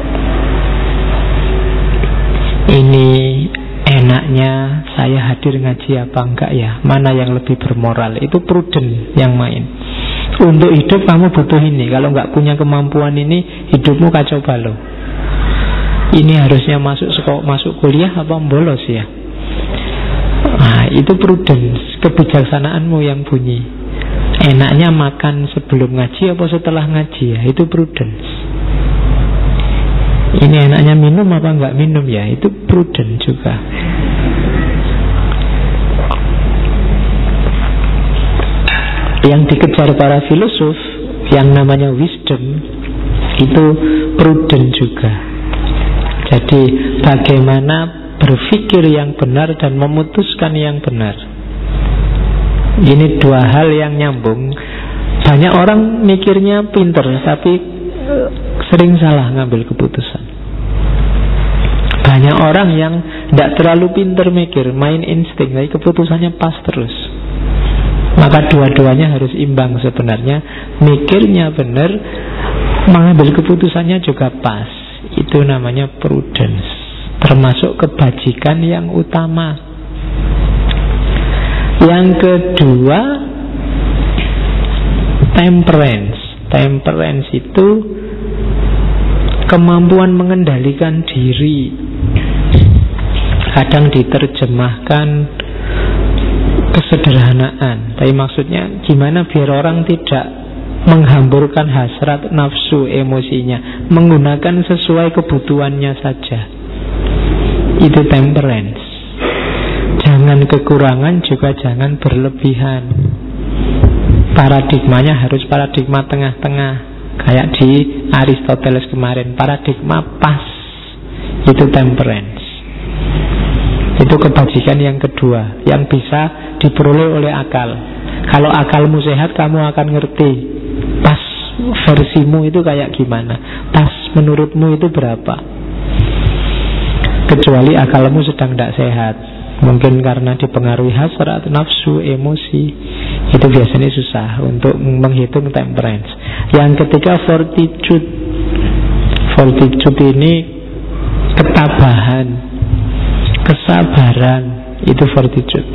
Ini enaknya saya hadir ngaji apa enggak ya? Mana yang lebih bermoral? Itu prudent yang main. Untuk hidup kamu butuh ini. Kalau enggak punya kemampuan ini, hidupmu kacau balau. Ini harusnya masuk kuliah apa bolos ya? Nah, itu prudence, kebijaksanaanmu yang bunyi. Enaknya makan sebelum ngaji apa setelah ngaji ya? Itu prudence. Ini enaknya minum apa enggak minum ya? Itu prudent juga. Yang dikejar para filosof yang namanya wisdom itu prudent juga. Jadi bagaimana berpikir yang benar dan memutuskan yang benar. Ini 2 hal yang nyambung. Banyak orang mikirnya pinter, tapi sering salah ngambil keputusan. Banyak orang yang tidak terlalu pinter mikir, main insting, tapi keputusannya pas terus. Maka dua-duanya harus imbang sebenarnya. Mikirnya benar, mengambil keputusannya juga pas. Itu namanya prudence, termasuk kebajikan yang utama. Yang kedua, temperance. Temperance itu kemampuan mengendalikan diri. Kadang diterjemahkan kesederhanaan. Tapi maksudnya gimana biar orang tidak menghamburkan hasrat nafsu emosinya, menggunakan sesuai kebutuhannya saja. Itu temperance. Jangan kekurangan, juga jangan berlebihan. Paradigmanya harus paradigma tengah-tengah, kayak di Aristoteles kemarin, paradigma pas. Itu temperance. Itu kebajikan yang kedua, yang bisa diperoleh oleh akal. Kalau akalmu sehat, kamu akan ngerti pas versimu itu kayak gimana, pas menurutmu itu berapa. Kecuali akalmu sedang tidak sehat, mungkin karena dipengaruhi hasrat, nafsu, emosi, itu biasanya susah untuk menghitung temperance. Yang ketiga fortitude. Fortitude ini ketabahan, kesabaran, itu fortitude.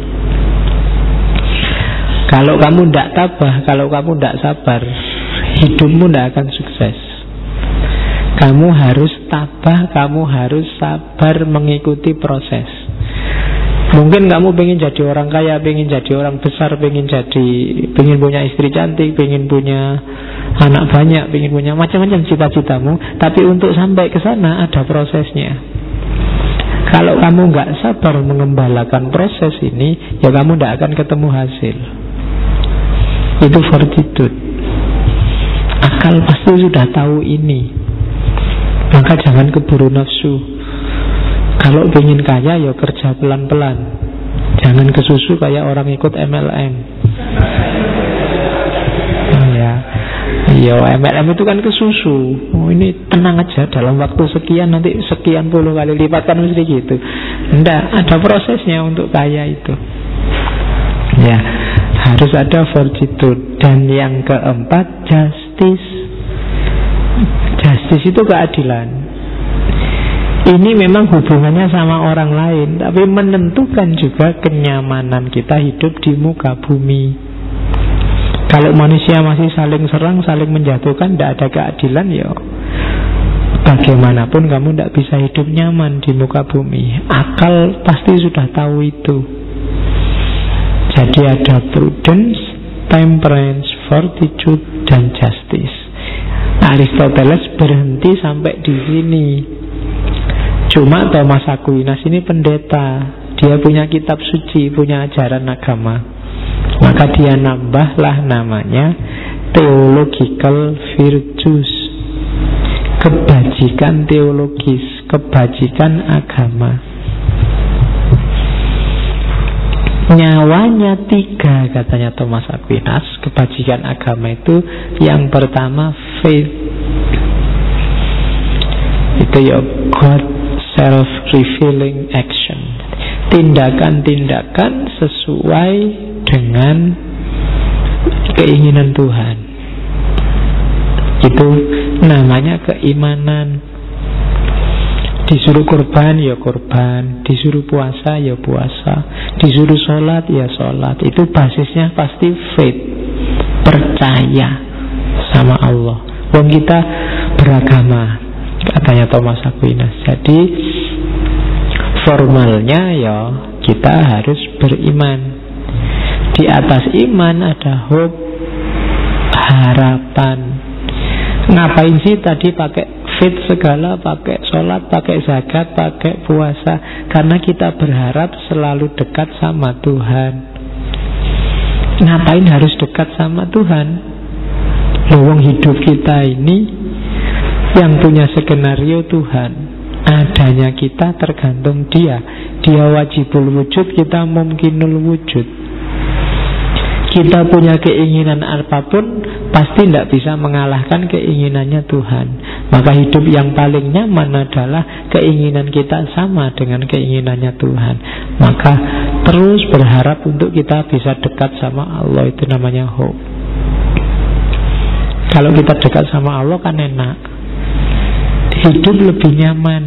Kalau kamu tidak tabah, kalau kamu tidak sabar, hidupmu tidak akan sukses. Kamu harus tabah, kamu harus sabar mengikuti proses. Mungkin kamu pengen jadi orang kaya, pengen jadi orang besar, pengen punya istri cantik, pengen punya anak banyak, pengen punya macam-macam cita-citamu. Tapi untuk sampai ke sana ada prosesnya. Kalau kamu nggak sabar mengembalakan proses ini, ya kamu tidak akan ketemu hasil. Itu fortitude. Akal pasti sudah tahu ini, maka jangan keburu nafsu. Kalau pengen kaya, ya kerja pelan-pelan. Jangan kesusu kayak orang ikut MLM. Ya, MLM itu kan kesusu. Oh, ini tenang aja, dalam waktu sekian nanti sekian puluh kali lipat, kan mesti gitu. Enggak, ada prosesnya untuk kaya itu. Ya, harus ada fortitude. Dan yang keempat, justice. Justice itu keadilan. Ini memang hubungannya sama orang lain, tapi menentukan juga kenyamanan kita hidup di muka bumi. Kalau manusia masih saling serang, saling menjatuhkan, tidak ada keadilan, ya bagaimanapun kamu tidak bisa hidup nyaman di muka bumi. Akal pasti sudah tahu itu. Jadi ada prudence, temperance, fortitude, dan justice. Aristoteles berhenti sampai di sini. Cuma Thomas Aquinas ini pendeta, dia punya kitab suci, punya ajaran agama. Maka dia nambahlah namanya theological virtues, kebajikan teologis, kebajikan agama. Nyawanya 3, katanya Thomas Aquinas. Kebajikan agama itu yang pertama faith. Itu ya God self-revealing action, tindakan-tindakan sesuai dengan keinginan Tuhan. Itu namanya keimanan. Disuruh korban ya korban, disuruh puasa ya puasa, disuruh sholat ya sholat. Itu basisnya pasti faith, percaya sama Allah. Wong kita beragama, katanya Thomas Aquinas. Jadi formalnya ya kita harus beriman. Di atas iman ada hope, harapan. Ngapain sih tadi pakai faith segala, pakai sholat, pakai zakat, pakai puasa? Karena kita berharap selalu dekat sama Tuhan. Ngapain harus dekat sama Tuhan? Lowong hidup kita ini yang punya skenario Tuhan. Adanya kita tergantung Dia. Dia wajibul wujud, kita mumkinul wujud. Kita punya keinginan apapun, pasti tidak bisa mengalahkan keinginannya Tuhan. Maka hidup yang paling nyaman adalah keinginan kita sama dengan keinginannya Tuhan. Maka terus berharap untuk kita bisa dekat sama Allah. Itu namanya hope. Kalau kita dekat sama Allah kan enak, hidup lebih nyaman.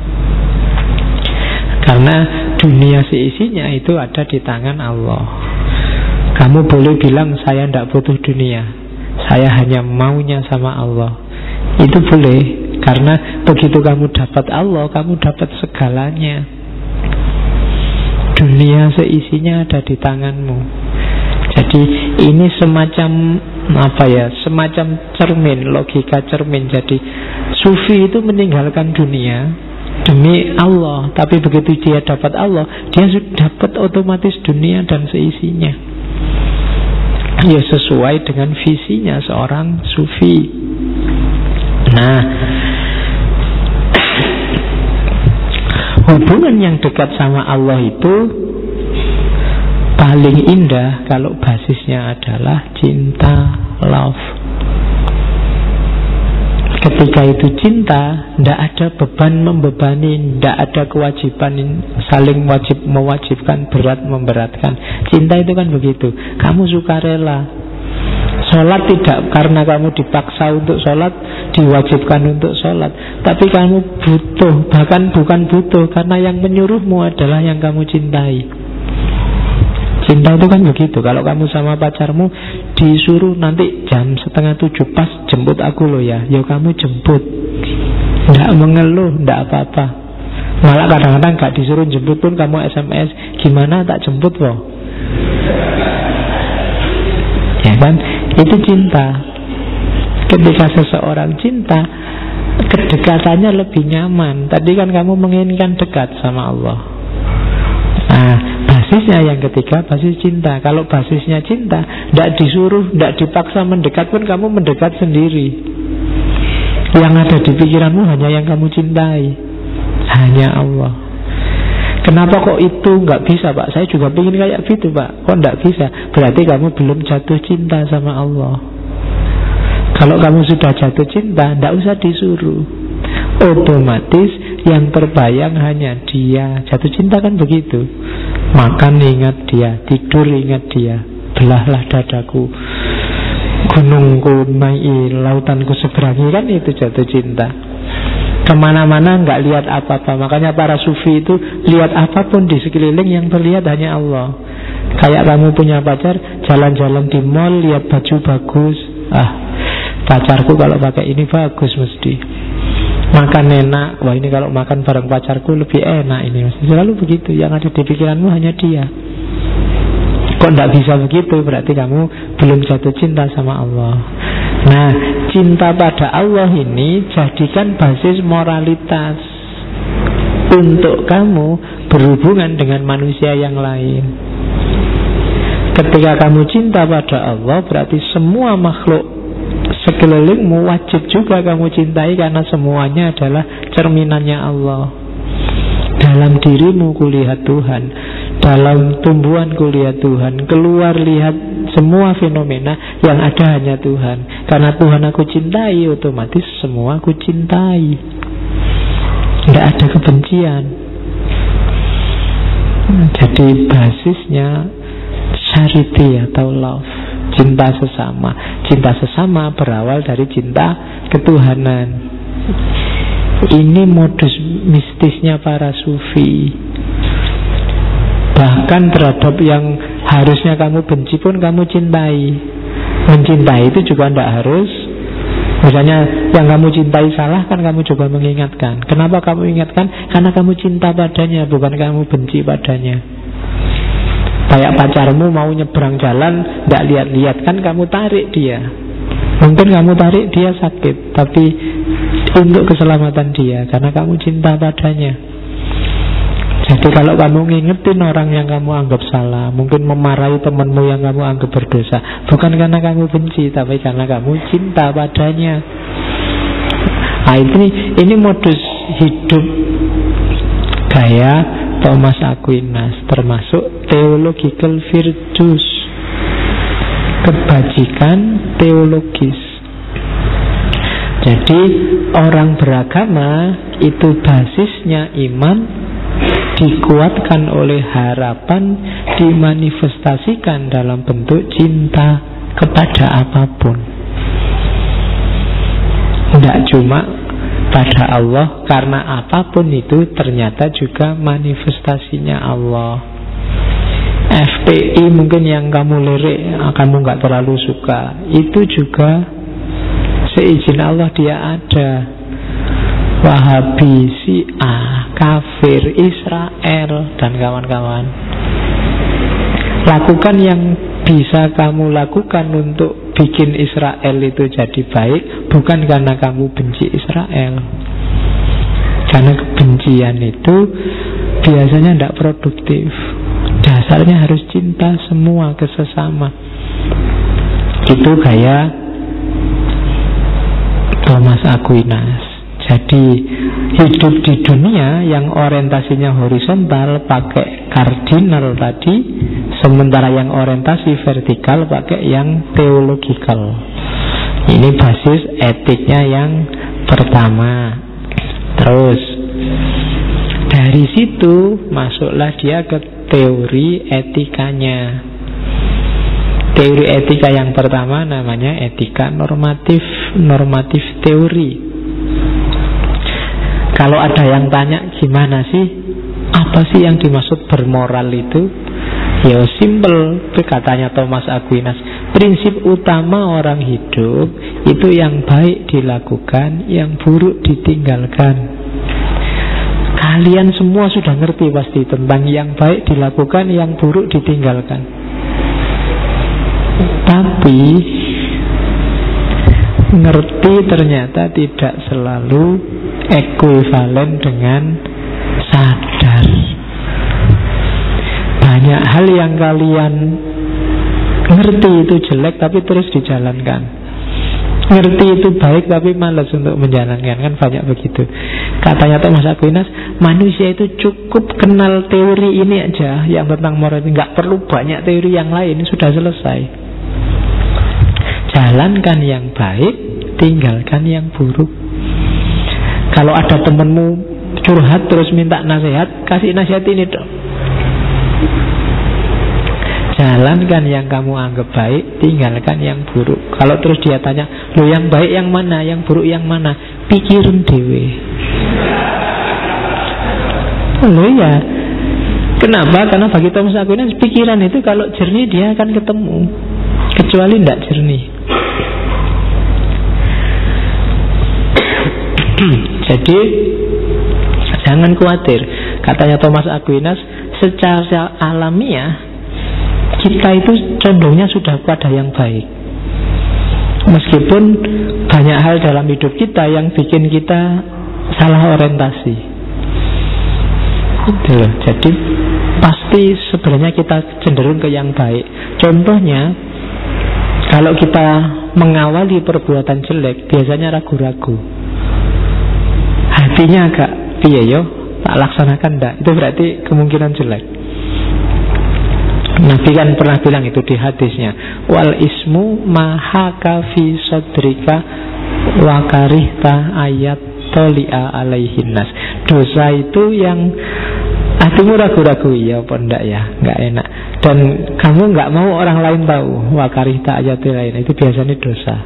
Karena dunia seisinya itu ada di tangan Allah. Kamu boleh bilang saya tidak butuh dunia, saya hanya maunya sama Allah. Itu boleh, karena begitu kamu dapat Allah, kamu dapat segalanya. Dunia seisinya ada di tanganmu. Jadi ini semacam semacam cermin, logika cermin. Jadi sufi itu meninggalkan dunia demi Allah, tapi begitu dia dapat Allah, dia sudah dapat otomatis dunia dan seisinya. Ya sesuai dengan visinya seorang sufi. Nah, hubungan yang dekat sama Allah itu paling indah kalau basisnya adalah cinta, love. Ketika itu cinta, tidak ada beban membebani, tidak ada kewajiban saling mewajibkan, berat memberatkan. Cinta itu kan begitu. Kamu sukarela. Sholat tidak karena kamu dipaksa untuk sholat, diwajibkan untuk sholat, tapi kamu butuh, bahkan bukan butuh, karena yang menyuruhmu adalah yang kamu cintai. Cinta itu kan begitu. Kalau kamu sama pacarmu disuruh nanti jam 6:30 pas jemput aku loh ya kamu jemput. Tidak mengeluh, tidak apa-apa. Malah kadang-kadang gak disuruh jemput pun kamu SMS, gimana tak jemput loh. Ya kan? Itu cinta. Ketika seseorang cinta, kedekatannya lebih nyaman. Tadi kan kamu menginginkan dekat sama Allah. Nah, basisnya yang ketiga, basis cinta. Kalau basisnya cinta, tidak disuruh, tidak dipaksa mendekat pun kamu mendekat sendiri. Yang ada di pikiranmu hanya yang kamu cintai, hanya Allah. Kenapa kok itu nggak bisa, Pak? Saya juga pengen kayak gitu, Pak. Kok nggak bisa? Berarti kamu belum jatuh cinta sama Allah. Kalau kamu sudah jatuh cinta, nggak usah disuruh. Otomatis yang terbayang hanya Dia. Jatuh cinta kan begitu. Makan ingat Dia, tidur ingat Dia. Belahlah dadaku, gunungku naik, lautanku seberangi, kan itu jatuh cinta. Kemana-mana nggak lihat apa-apa. Makanya para sufi itu lihat apapun di sekeliling, yang terlihat hanya Allah. Kayak kamu punya pacar, jalan-jalan di mall, lihat baju bagus, pacarku kalau pakai ini bagus mesti. Makan enak, wah ini kalau makan bareng pacarku lebih enak ini mesti. Selalu begitu. Yang ada di pikiranmu hanya Dia. Kok tidak bisa begitu? Berarti kamu belum jatuh cinta sama Allah. Nah, cinta pada Allah ini jadikan basis moralitas untuk kamu berhubungan dengan manusia yang lain. Ketika kamu cinta pada Allah, berarti semua makhluk sekelilingmu wajib juga kamu cintai, karena semuanya adalah cerminannya Allah. Dalam dirimu kulihat Tuhan, dalam tumbuhan kulihat Tuhan, keluar lihat semua fenomena, yang ada hanya Tuhan. Karena Tuhan aku cintai, otomatis semua aku cintai. Tidak ada kebencian. Jadi basisnya charity atau love, cinta sesama. Cinta sesama berawal dari cinta ketuhanan. Ini modus mistisnya para sufi. Bahkan terhadap yang harusnya kamu benci pun kamu cintai. Mencintai itu juga tidak harus. Misalnya yang kamu cintai salah, kan kamu coba mengingatkan. Kenapa kamu ingatkan? Karena kamu cinta padanya, bukan kamu benci padanya. Kayak pacarmu mau nyebrang jalan, tidak lihat-lihat, kan kamu tarik dia. Mungkin kamu tarik dia sakit, tapi untuk keselamatan dia, karena kamu cinta padanya. Jadi kalau kamu ngingetin orang yang kamu anggap salah, mungkin memarahi temanmu yang kamu anggap berdosa, bukan karena kamu benci, tapi karena kamu cinta padanya. Nah, ini modus hidup gaya Thomas Aquinas, termasuk theological virtues, kebajikan teologis. Jadi orang beragama itu basisnya iman, dikuatkan oleh harapan, dimanifestasikan dalam bentuk cinta kepada apapun. Tidak cuma pada Allah, karena apapun itu ternyata juga manifestasinya Allah. FPI mungkin yang kamu lirik, kamu gak terlalu suka, itu juga seizin Allah dia ada. Wahabi, Syiah, kafir, Israel, dan kawan-kawan. Lakukan yang bisa kamu lakukan untuk bikin Israel itu jadi baik, bukan karena kamu benci Israel. Karena kebencian itu biasanya tidak produktif. Dasarnya harus cinta semua ke sesama. Itu gaya Thomas Aquinas. Jadi hidup di dunia yang orientasinya horizontal pakai kardinal tadi, sementara yang orientasi vertikal pakai yang theological. Ini basis etiknya yang pertama. Terus dari situ masuklah dia ke teori etikanya. Teori etika yang pertama namanya etika normatif, normatif teori. Kalau ada yang tanya gimana sih, apa sih yang dimaksud bermoral itu? Ya simple, katanya Thomas Aquinas. Prinsip utama orang hidup itu yang baik dilakukan, yang buruk ditinggalkan. Kalian semua sudah ngerti pasti tentang yang baik dilakukan, yang buruk ditinggalkan. Tapi ngerti ternyata tidak selalu ekuivalen dengan sadar. Banyak hal yang kalian ngerti itu jelek tapi terus dijalankan, ngerti itu baik tapi malas untuk menjalankan. Kan banyak begitu. Katanya Thomas Aquinas, manusia itu cukup kenal teori ini aja yang tentang moral, nggak perlu banyak teori yang lain, sudah selesai. Jalankan yang baik, tinggalkan yang buruk. Kalau ada temenmu curhat terus minta nasihat, kasih nasihat ini dong. Jalankan yang kamu anggap baik, tinggalkan yang buruk. Kalau terus dia tanya, lo yang baik yang mana, yang buruk yang mana, pikirin dewe. Lo ya, kenapa? Karena bagi Thomas Aquinas pikiran itu kalau jernih dia akan ketemu, kecuali tidak jernih. Jadi jangan khawatir. Katanya Thomas Aquinas, secara alamiah kita itu condongnya sudah pada yang baik. Meskipun banyak hal dalam hidup kita yang bikin kita salah orientasi. Jadi pasti sebenarnya kita cenderung ke yang baik. Contohnya, kalau kita mengawali perbuatan jelek, biasanya ragu-ragu. Hatinya agak, iya yo, tak laksanakan ndak. Itu berarti kemungkinan jelek. Nabi kan pernah bilang itu di hadisnya, wal ismu mahaka fi sodrika wa karihta ayat tolia alaihinnas. Dosa itu yang hatimu ragu-ragu, iya apa ndak ya, nggak enak. Dan kamu nggak mau orang lain tahu, wa karihta ayat lain, itu biasanya dosa.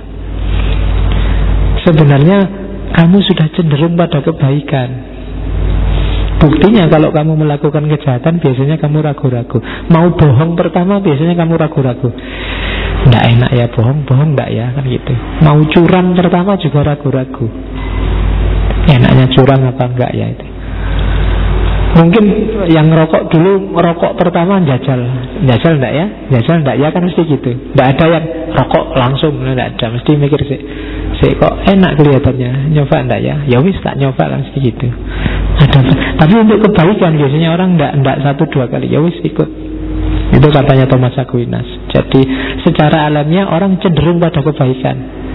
Sebenarnya kamu sudah cenderung pada kebaikan. Buktinya kalau kamu melakukan kejahatan, biasanya kamu ragu-ragu. Mau bohong pertama, biasanya kamu ragu-ragu. Nggak enak ya bohong nggak ya, kan gitu. Mau curang pertama juga ragu-ragu. Enaknya curang apa enggak ya itu. Mungkin yang ngerokok dulu, ngerokok pertama jajal enggak ya? Jajal enggak ya, kan mesti gitu. Enggak ada yang rokok langsung, enggak ada. Mesti mikir sih kok enak kelihatannya, nyoba enggak ya? Ya wis tak nyoba langsung gitu. Ada. Tapi untuk kebaikan biasanya orang enggak 1-2 kali, ya wis ikut. Itu katanya Thomas Aquinas. Jadi secara alamiah orang cenderung pada kebaikan.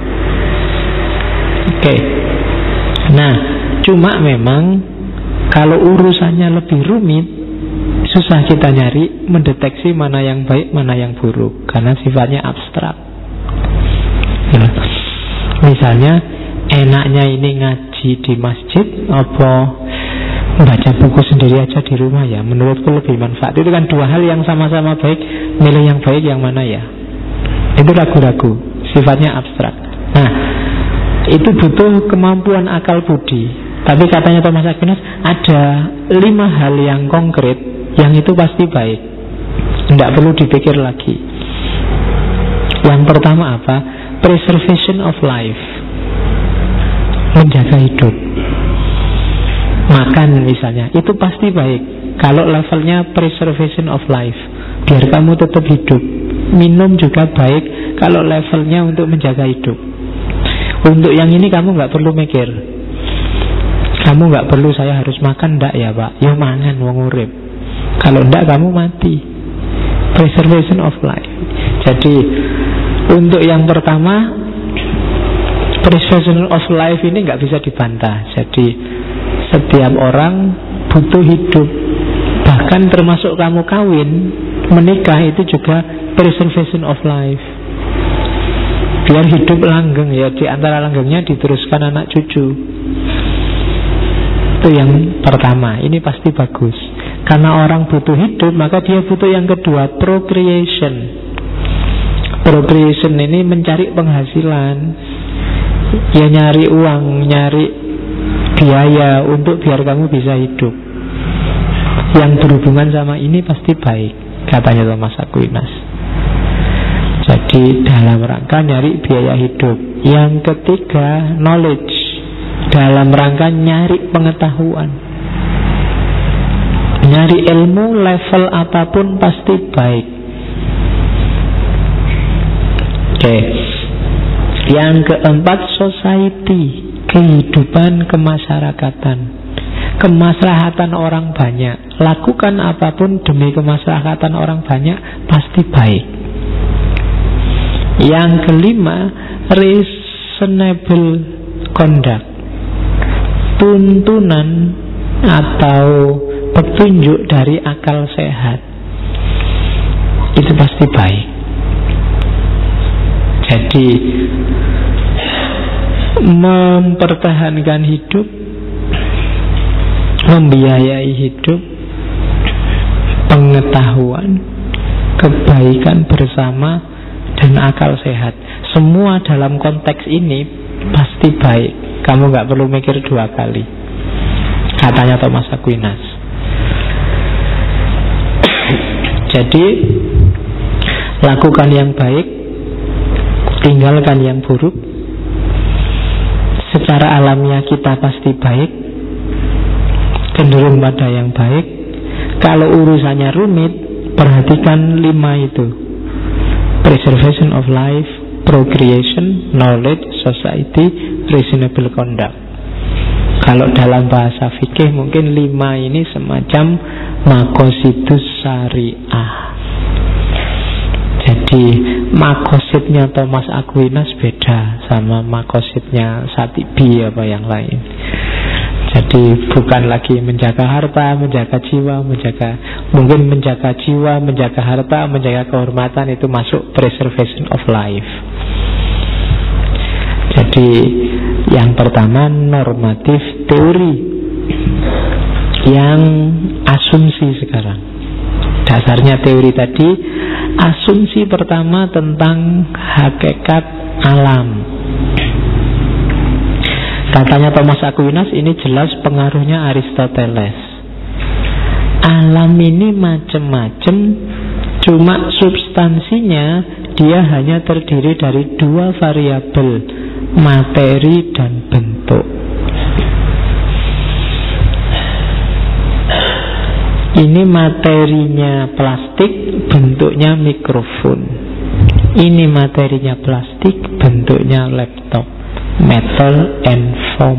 Oke. Nah, cuma memang kalau urusannya lebih rumit, susah kita nyari mendeteksi mana yang baik, mana yang buruk, karena sifatnya abstrak. Ya. Misalnya, enaknya ini ngaji di masjid apa baca buku sendiri aja di rumah ya? Menurutku lebih manfaat. Itu kan dua hal yang sama-sama baik, milih yang baik yang mana ya? Itu ragu-ragu, sifatnya abstrak. Nah, itu butuh kemampuan akal budi. Tapi katanya Thomas Aquinas, ada 5 hal yang konkret yang itu pasti baik, tidak perlu dipikir lagi. Yang pertama apa? Preservation of life, menjaga hidup. Makan misalnya, itu pasti baik kalau levelnya preservation of life, biar kamu tetap hidup. Minum juga baik kalau levelnya untuk menjaga hidup. Untuk yang ini kamu gak perlu mikir. Kamu gak perlu saya harus makan, ndak ya Pak? Ya mangan wong urip. Kalau ndak kamu mati. Preservation of life. Jadi untuk yang pertama, preservation of life ini gak bisa dibantah. Jadi setiap orang butuh hidup. Bahkan termasuk kamu kawin, menikah itu juga preservation of life. Biar hidup langgeng ya, di antara langgengnya diteruskan anak cucu. Itu yang pertama, ini pasti bagus. Karena orang butuh hidup, maka dia butuh yang kedua, procreation. Procreation ini mencari penghasilan. Ya nyari uang, nyari biaya untuk biar kamu bisa hidup. Yang berhubungan sama ini pasti baik, katanya Thomas Aquinas. Jadi dalam rangka nyari biaya hidup. Yang ketiga, knowledge. Dalam rangka nyari pengetahuan. Nyari ilmu level apapun pasti baik. Oke. Yang keempat, society. Kehidupan kemasyarakatan. Kemaslahatan orang banyak. Lakukan apapun demi kemaslahatan orang banyak pasti baik. Yang kelima, reasonable conduct. Tuntunan atau petunjuk dari akal sehat. Itu pasti baik. Jadi mempertahankan hidup, membiayai hidup, pengetahuan, kebaikan bersama, dan akal sehat. Semua dalam konteks ini pasti baik. Kamu gak perlu mikir dua kali, katanya Thomas Aquinas. Jadi lakukan yang baik, tinggalkan yang buruk. Secara alamiah kita pasti baik, cenderung pada yang baik. Kalau urusannya rumit, perhatikan 5 itu: preservation of life, procreation, knowledge, society, reasonable conduct. Kalau dalam bahasa fikih mungkin 5 ini semacam maqasidus syariah. Jadi maqasidnya Thomas Aquinas beda sama maqasidnya Satibi apa yang lain. Jadi bukan lagi menjaga harta, menjaga jiwa, mungkin menjaga jiwa, menjaga harta, menjaga kehormatan, itu masuk preservation of life. Jadi yang pertama normatif teori, yang asumsi sekarang. Dasarnya teori tadi, asumsi pertama tentang hakikat alam. Katanya Thomas Aquinas, ini jelas pengaruhnya Aristoteles. Alam ini macam-macam, cuma substansinya dia hanya terdiri dari 2 variabel, materi dan bentuk. Ini materinya plastik, bentuknya mikrofon. Ini materinya plastik, bentuknya laptop. Metal and foam.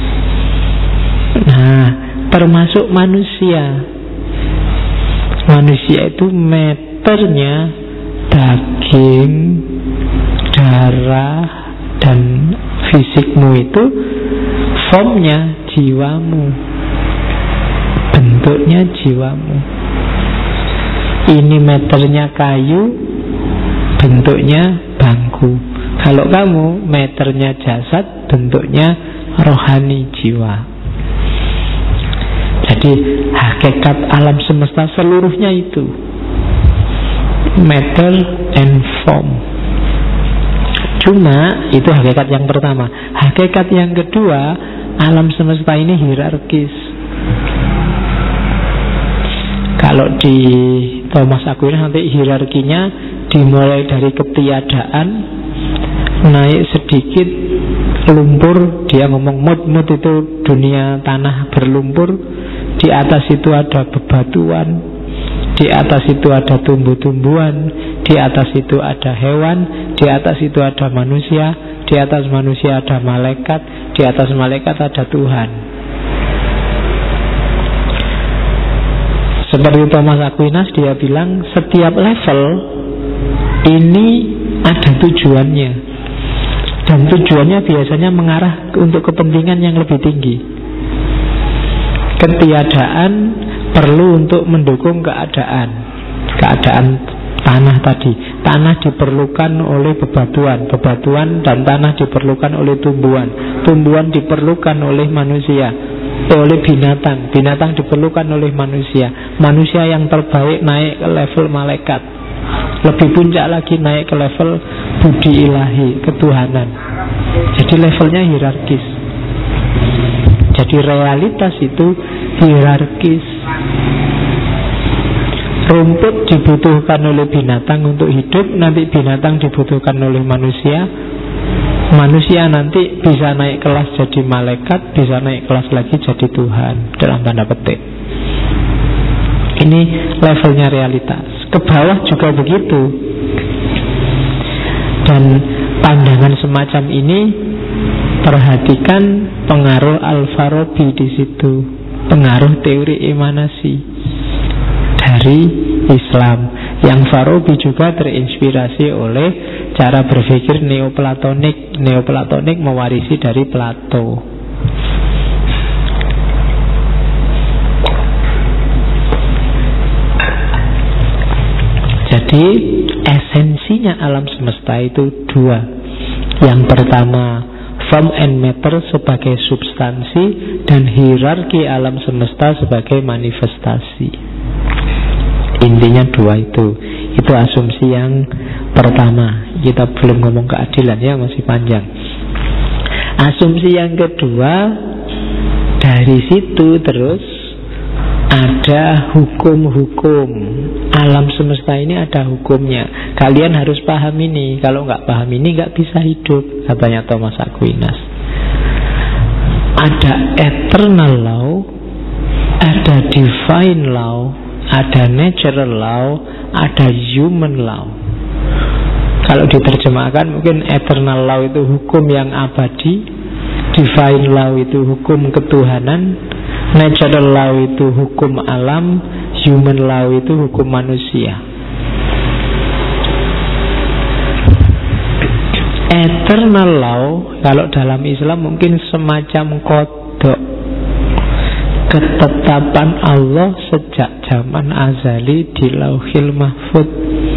Nah, termasuk manusia. Manusia itu meternya daging, darah, dan fisikmu itu, formnya jiwamu, bentuknya jiwamu. Ini meternya kayu, bentuknya bangku. Kalau kamu meternya jasad, bentuknya rohani, jiwa. Jadi hakikat alam semesta seluruhnya itu matter and form. Cuma itu hakikat yang pertama. Hakikat yang kedua, alam semesta ini hierarkis. Kalau di Thomas Aquinas nanti hierarkinya dimulai dari ketiadaan, naik sedikit lumpur, dia ngomong mud itu dunia tanah berlumpur. Di atas itu ada bebatuan, di atas itu ada tumbuh-tumbuhan, di atas itu ada hewan, di atas itu ada manusia, di atas manusia ada malaikat, di atas malaikat ada Tuhan. Seperti Thomas Aquinas, dia bilang setiap level ini ada tujuannya, dan tujuannya biasanya mengarah untuk kepentingan yang lebih tinggi. Ketiadaan perlu untuk mendukung keadaan tanah tadi. Tanah diperlukan oleh bebatuan, bebatuan dan tanah diperlukan oleh tumbuhan, tumbuhan diperlukan oleh manusia, oleh binatang, binatang diperlukan oleh manusia. Manusia yang terbaik naik ke level malaikat, lebih puncak lagi naik ke level budi ilahi, ketuhanan. Jadi levelnya hierarkis. Jadi realitas itu hierarkis. Rumput dibutuhkan oleh binatang untuk hidup, nanti binatang dibutuhkan oleh manusia. Manusia nanti bisa naik kelas jadi malaikat, bisa naik kelas lagi jadi Tuhan, dalam tanda petik. Ini levelnya realitas. Ke bawah juga begitu. Dan pandangan semacam ini, perhatikan pengaruh Al-Farabi di situ, pengaruh teori emanasi dari Islam. Yang Farabi juga terinspirasi oleh cara berpikir Neoplatonik. Neoplatonik mewarisi dari Plato. Jadi esensinya alam semesta itu dua. Yang pertama, form and matter sebagai substansi, dan hierarki alam semesta sebagai manifestasi. Intinya dua itu. Itu asumsi yang pertama. Kita belum ngomong keadilan ya, masih panjang. Asumsi yang kedua, dari situ terus ada hukum-hukum. Alam semesta ini ada hukumnya. Kalian harus paham ini. Kalau nggak paham ini nggak bisa hidup, katanya Thomas Aquinas. Ada eternal law, ada divine law, ada natural law, ada human law. Kalau diterjemahkan mungkin eternal law itu hukum yang abadi, divine law itu hukum ketuhanan, natural law itu hukum alam, human law itu hukum manusia. Eternal law kalau dalam Islam mungkin semacam kodok, ketetapan Allah sejak zaman azali di Lauhil Mahfud.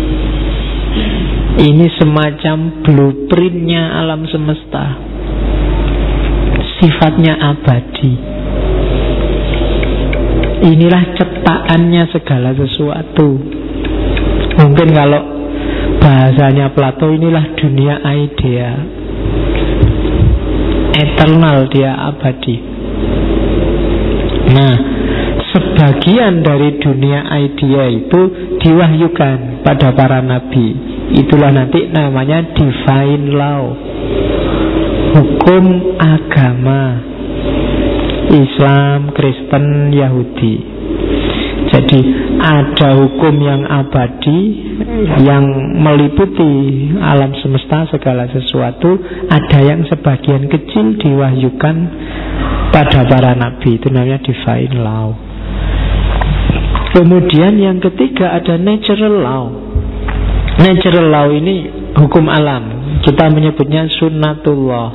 Ini semacam blueprintnya alam semesta. Sifatnya abadi. Inilah cetakannya segala sesuatu. Mungkin kalau bahasanya Plato, inilah dunia idea. Eternal, dia abadi. Nah, sebagian dari dunia idea itu diwahyukan pada para nabi. Itulah nanti namanya divine law, hukum agama Islam, Kristen, Yahudi. Jadi ada hukum yang abadi yang meliputi alam semesta, segala sesuatu. Ada yang sebagian kecil diwahyukan pada para nabi. Itu namanya divine law. Kemudian yang ketiga ada natural law. Natural law ini hukum alam. Kita menyebutnya sunnatullah.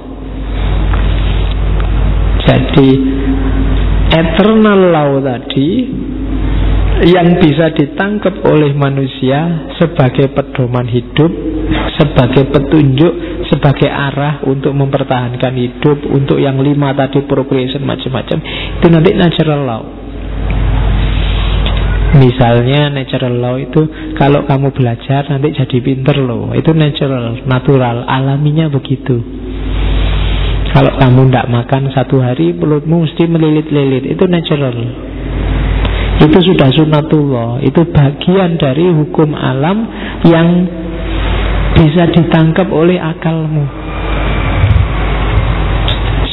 Jadi eternal law tadi yang bisa ditangkap oleh manusia sebagai pedoman hidup, sebagai petunjuk, sebagai arah untuk mempertahankan hidup, untuk yang 5 tadi, procreation, macam-macam. Itu nanti natural law. Misalnya natural law itu kalau kamu belajar nanti jadi pinter loh. Itu natural, natural, alaminya begitu. Kalau kamu tidak makan 1 hari, perutmu mesti melilit-lilit. Itu natural. Itu sudah sunnatullah. Itu bagian dari hukum alam yang bisa ditangkap oleh akalmu.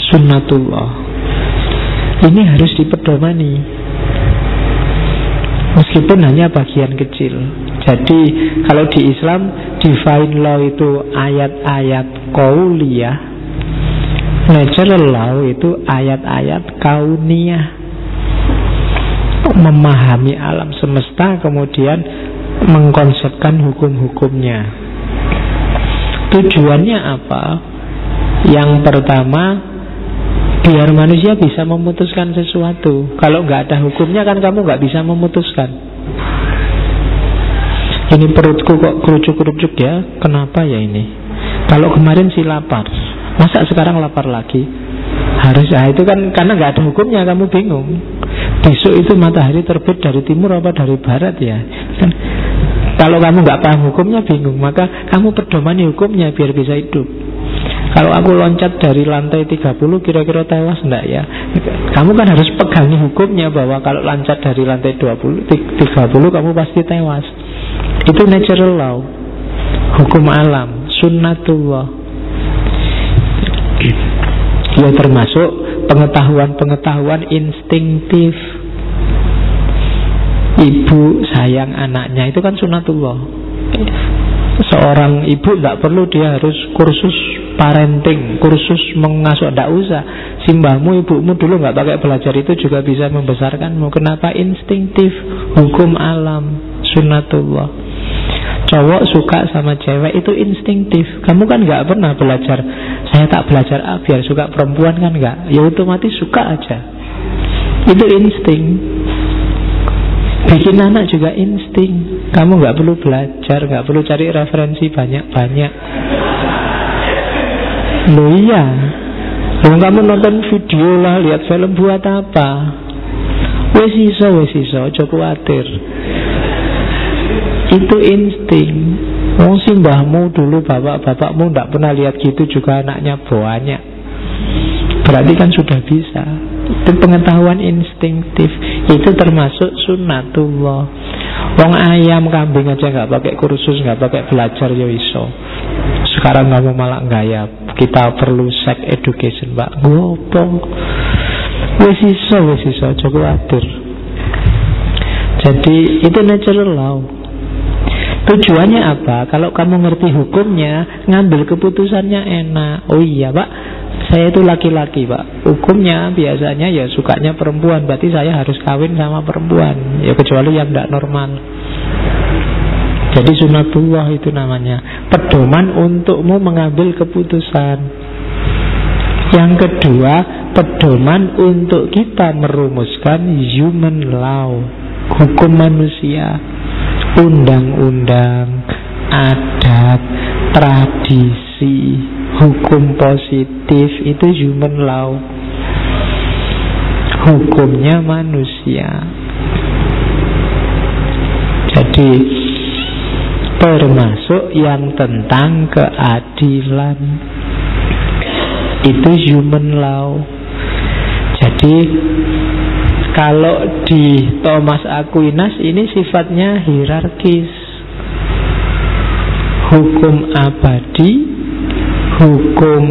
Sunnatullah. Ini harus dipedomani. Meskipun hanya bagian kecil. Jadi kalau di Islam divine law itu ayat-ayat qauliyah, natural law itu ayat-ayat kauniyah. Memahami alam semesta kemudian mengkonsepkan hukum-hukumnya. Tujuannya apa? Yang pertama, biar manusia bisa memutuskan sesuatu. Kalau nggak ada hukumnya kan kamu nggak bisa memutuskan. Ini perutku kok kerucuk-kerucuk ya, kenapa ya ini? Kalau kemarin sih lapar, masa sekarang lapar lagi? Itu kan karena nggak ada hukumnya, kamu bingung. Besok itu matahari terbit dari timur apa dari barat ya kan? Kalau kamu nggak paham hukumnya bingung, maka kamu pedomani hukumnya biar bisa hidup. Kalau aku loncat dari lantai 30 kira-kira tewas enggak ya? Kamu kan harus pegangi hukumnya bahwa kalau loncat dari lantai 30 kamu pasti tewas. Itu natural law, hukum alam, sunnatullah. Ya termasuk pengetahuan-pengetahuan instingtif. Ibu sayang anaknya, itu kan sunnatullah. Seorang ibu tidak perlu dia harus kursus parenting, kursus mengasuh, tidak usah. Simbahmu, ibumu dulu nggak pakai belajar itu juga bisa membesarkanmu. Kenapa? Instingtif, hukum alam, sunnatullah. Cowok suka sama cewek itu instingtif. Kamu kan nggak pernah belajar. Saya tak belajar biar suka perempuan kan nggak. Ya otomatis suka aja. Itu insting. Bikin anak juga insting. Kamu nggak perlu belajar, nggak perlu cari referensi banyak-banyak. Loh iya, loh kamu nonton video lah, lihat film buat apa? Wes iso, ojo kuatir. Itu insting. Simbahmu dulu, bapak-bapakmu nggak pernah lihat gitu juga anaknya banyak. Berarti kan sudah bisa. Itu pengetahuan instingtif. Itu termasuk sunnatullah. Wong ayam kambing aja nggak pakai kursus, nggak pakai belajar ya iso. Sekarang kamu malah gaya kita perlu sex education, Pak. Gopo. Wes iso, coba atur. Jadi itu natural law. Tujuannya apa? Kalau kamu ngerti hukumnya, ngambil keputusannya enak. Oh iya Pak, saya itu laki-laki Pak. Hukumnya biasanya ya sukanya perempuan, berarti saya harus kawin sama perempuan. Ya kecuali yang tidak normal. Jadi sunnatullah itu namanya. Pedoman untukmu mengambil keputusan. Yang kedua, pedoman untuk kita merumuskan human law, hukum manusia. Undang-undang, adat, tradisi, hukum positif, itu human law, hukumnya manusia. Jadi termasuk yang tentang keadilan, itu human law. Jadi kalau di Thomas Aquinas ini sifatnya hierarkis. Hukum abadi, hukum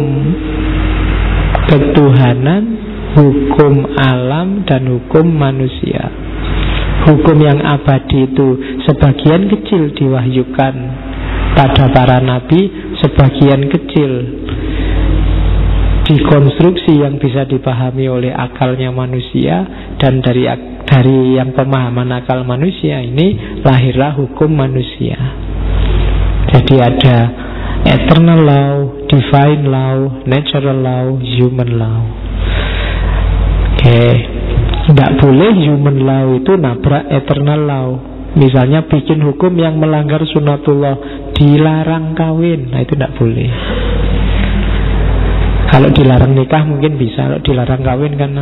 ketuhanan, hukum alam, dan hukum manusia. Hukum yang abadi itu sebagian kecil diwahyukan pada para nabi, sebagian kecil dikonstruksi yang bisa dipahami oleh akalnya manusia, dan dari yang pemahaman akal manusia ini lahirlah hukum manusia. Jadi ada eternal law, divine law, natural law, human law. Tidak boleh human law itu nabrak eternal law. Misalnya bikin hukum yang melanggar sunnatullah, dilarang kawin, nah itu tidak boleh. Kalau dilarang nikah mungkin bisa, kalau dilarang kawin kan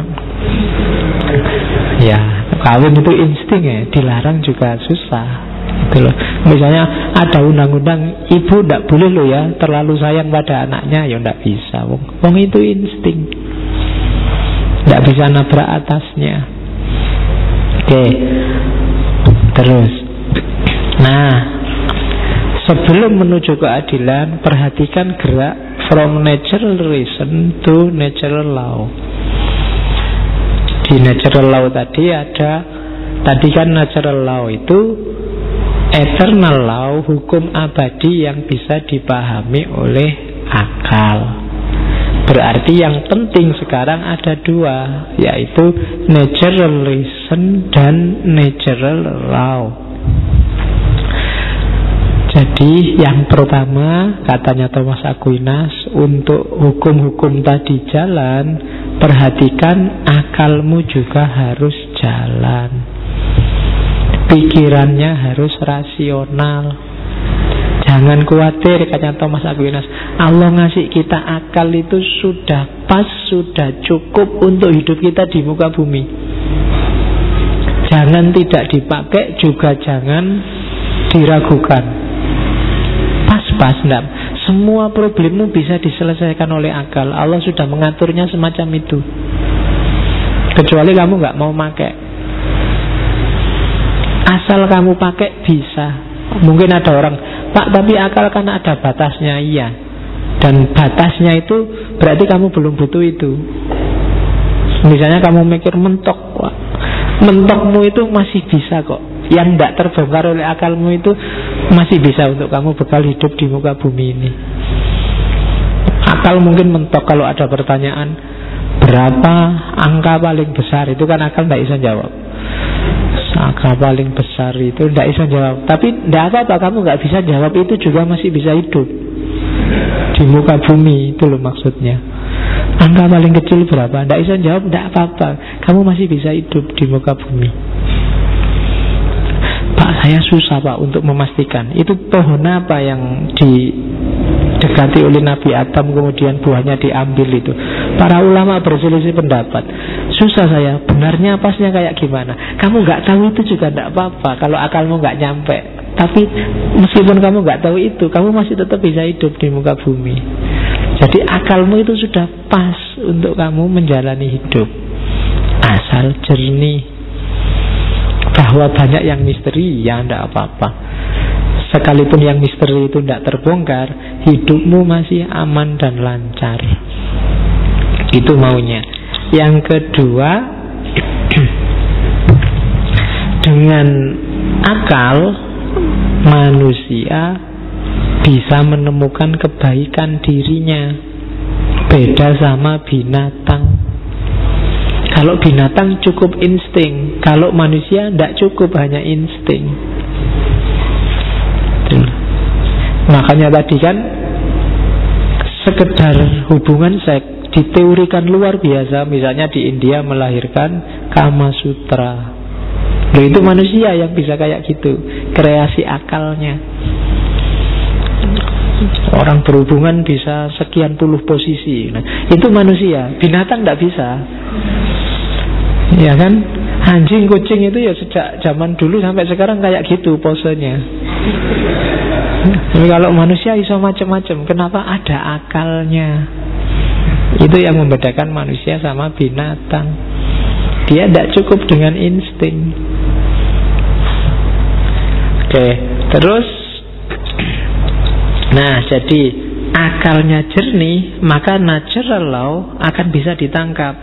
ya, kawin itu insting ya, dilarang juga susah. Gitu loh. Misalnya ada undang-undang ibu tidak boleh loh ya terlalu sayang pada anaknya, ya tidak bisa. Wong itu insting, tidak bisa nabrak atasnya. Oke, terus. Nah, sebelum menuju keadilan, perhatikan gerak from natural reason to natural law. Di natural law tadi ada Tadi kan natural law itu eternal law, hukum abadi yang bisa dipahami oleh akal. Berarti yang penting sekarang ada dua, yaitu natural reason dan natural law. Jadi yang pertama, katanya Thomas Aquinas, untuk hukum-hukum tadi jalan, perhatikan akalmu juga harus jalan. Pikirannya harus rasional. Jangan khawatir, katanya Thomas Aquinas, Allah ngasih kita akal itu sudah pas, sudah cukup untuk hidup kita di muka bumi. Jangan tidak dipakai, juga jangan diragukan. Pas-pas, enggak. Semua problemmu bisa diselesaikan oleh akal. Allah sudah mengaturnya semacam itu. Kecuali kamu nggak mau pakai. Asal kamu pakai bisa. Mungkin ada orang, Pak, tapi akal kan ada batasnya. Iya. Dan batasnya itu berarti kamu belum butuh itu. Misalnya kamu mikir mentok, Wah, mentokmu itu masih bisa kok. Yang tidak terbongkar oleh akalmu itu masih bisa untuk kamu bekal hidup di muka bumi ini. Akal mungkin mentok kalau ada pertanyaan, berapa angka paling besar? Itu kan akal tidak bisa jawab. Angka paling besar itu tidak bisa jawab. Tapi tidak apa-apa, kamu nggak bisa jawab, itu juga masih bisa hidup di muka bumi. Itu loh maksudnya. Angka paling kecil berapa? Tidak bisa jawab, tidak apa-apa, kamu masih bisa hidup di muka bumi. Pak, saya susah Pak untuk memastikan itu pohon apa yang didekati oleh Nabi Adam kemudian buahnya diambil itu. Para ulama berselisih pendapat. Susah saya, benarnya pasnya kayak gimana? Kamu nggak tahu itu juga tidak apa-apa kalau akalmu nggak nyampe. Tapi meskipun kamu nggak tahu itu, kamu masih tetap bisa hidup di muka bumi. Jadi akalmu itu sudah pas untuk kamu menjalani hidup, asal jernih. Bahwa banyak yang misteri, ya tidak apa-apa. Sekalipun yang misteri itu tidak terbongkar, hidupmu masih aman dan lancar. Itu maunya. Yang kedua, dengan akal manusia bisa menemukan kebaikan dirinya. Beda sama binatang. Kalau binatang cukup insting, kalau manusia tidak cukup hanya insting. Makanya tadi kan sekedar hubungan seks diteorikan luar biasa. Misalnya di India melahirkan Kama Sutra. Loh, itu manusia yang bisa kayak gitu, kreasi akalnya. Orang berhubungan bisa sekian puluh posisi. Nah, itu manusia, binatang tidak bisa. Ya kan? Anjing, kucing itu ya sejak zaman dulu sampai sekarang kayak gitu posenya. Tapi kalau manusia iso macam-macam. Kenapa? Ada akalnya. Itu yang membedakan manusia sama binatang. Dia tidak cukup dengan insting. Oke, terus, nah jadi akalnya jernih, maka natural law akan bisa ditangkap.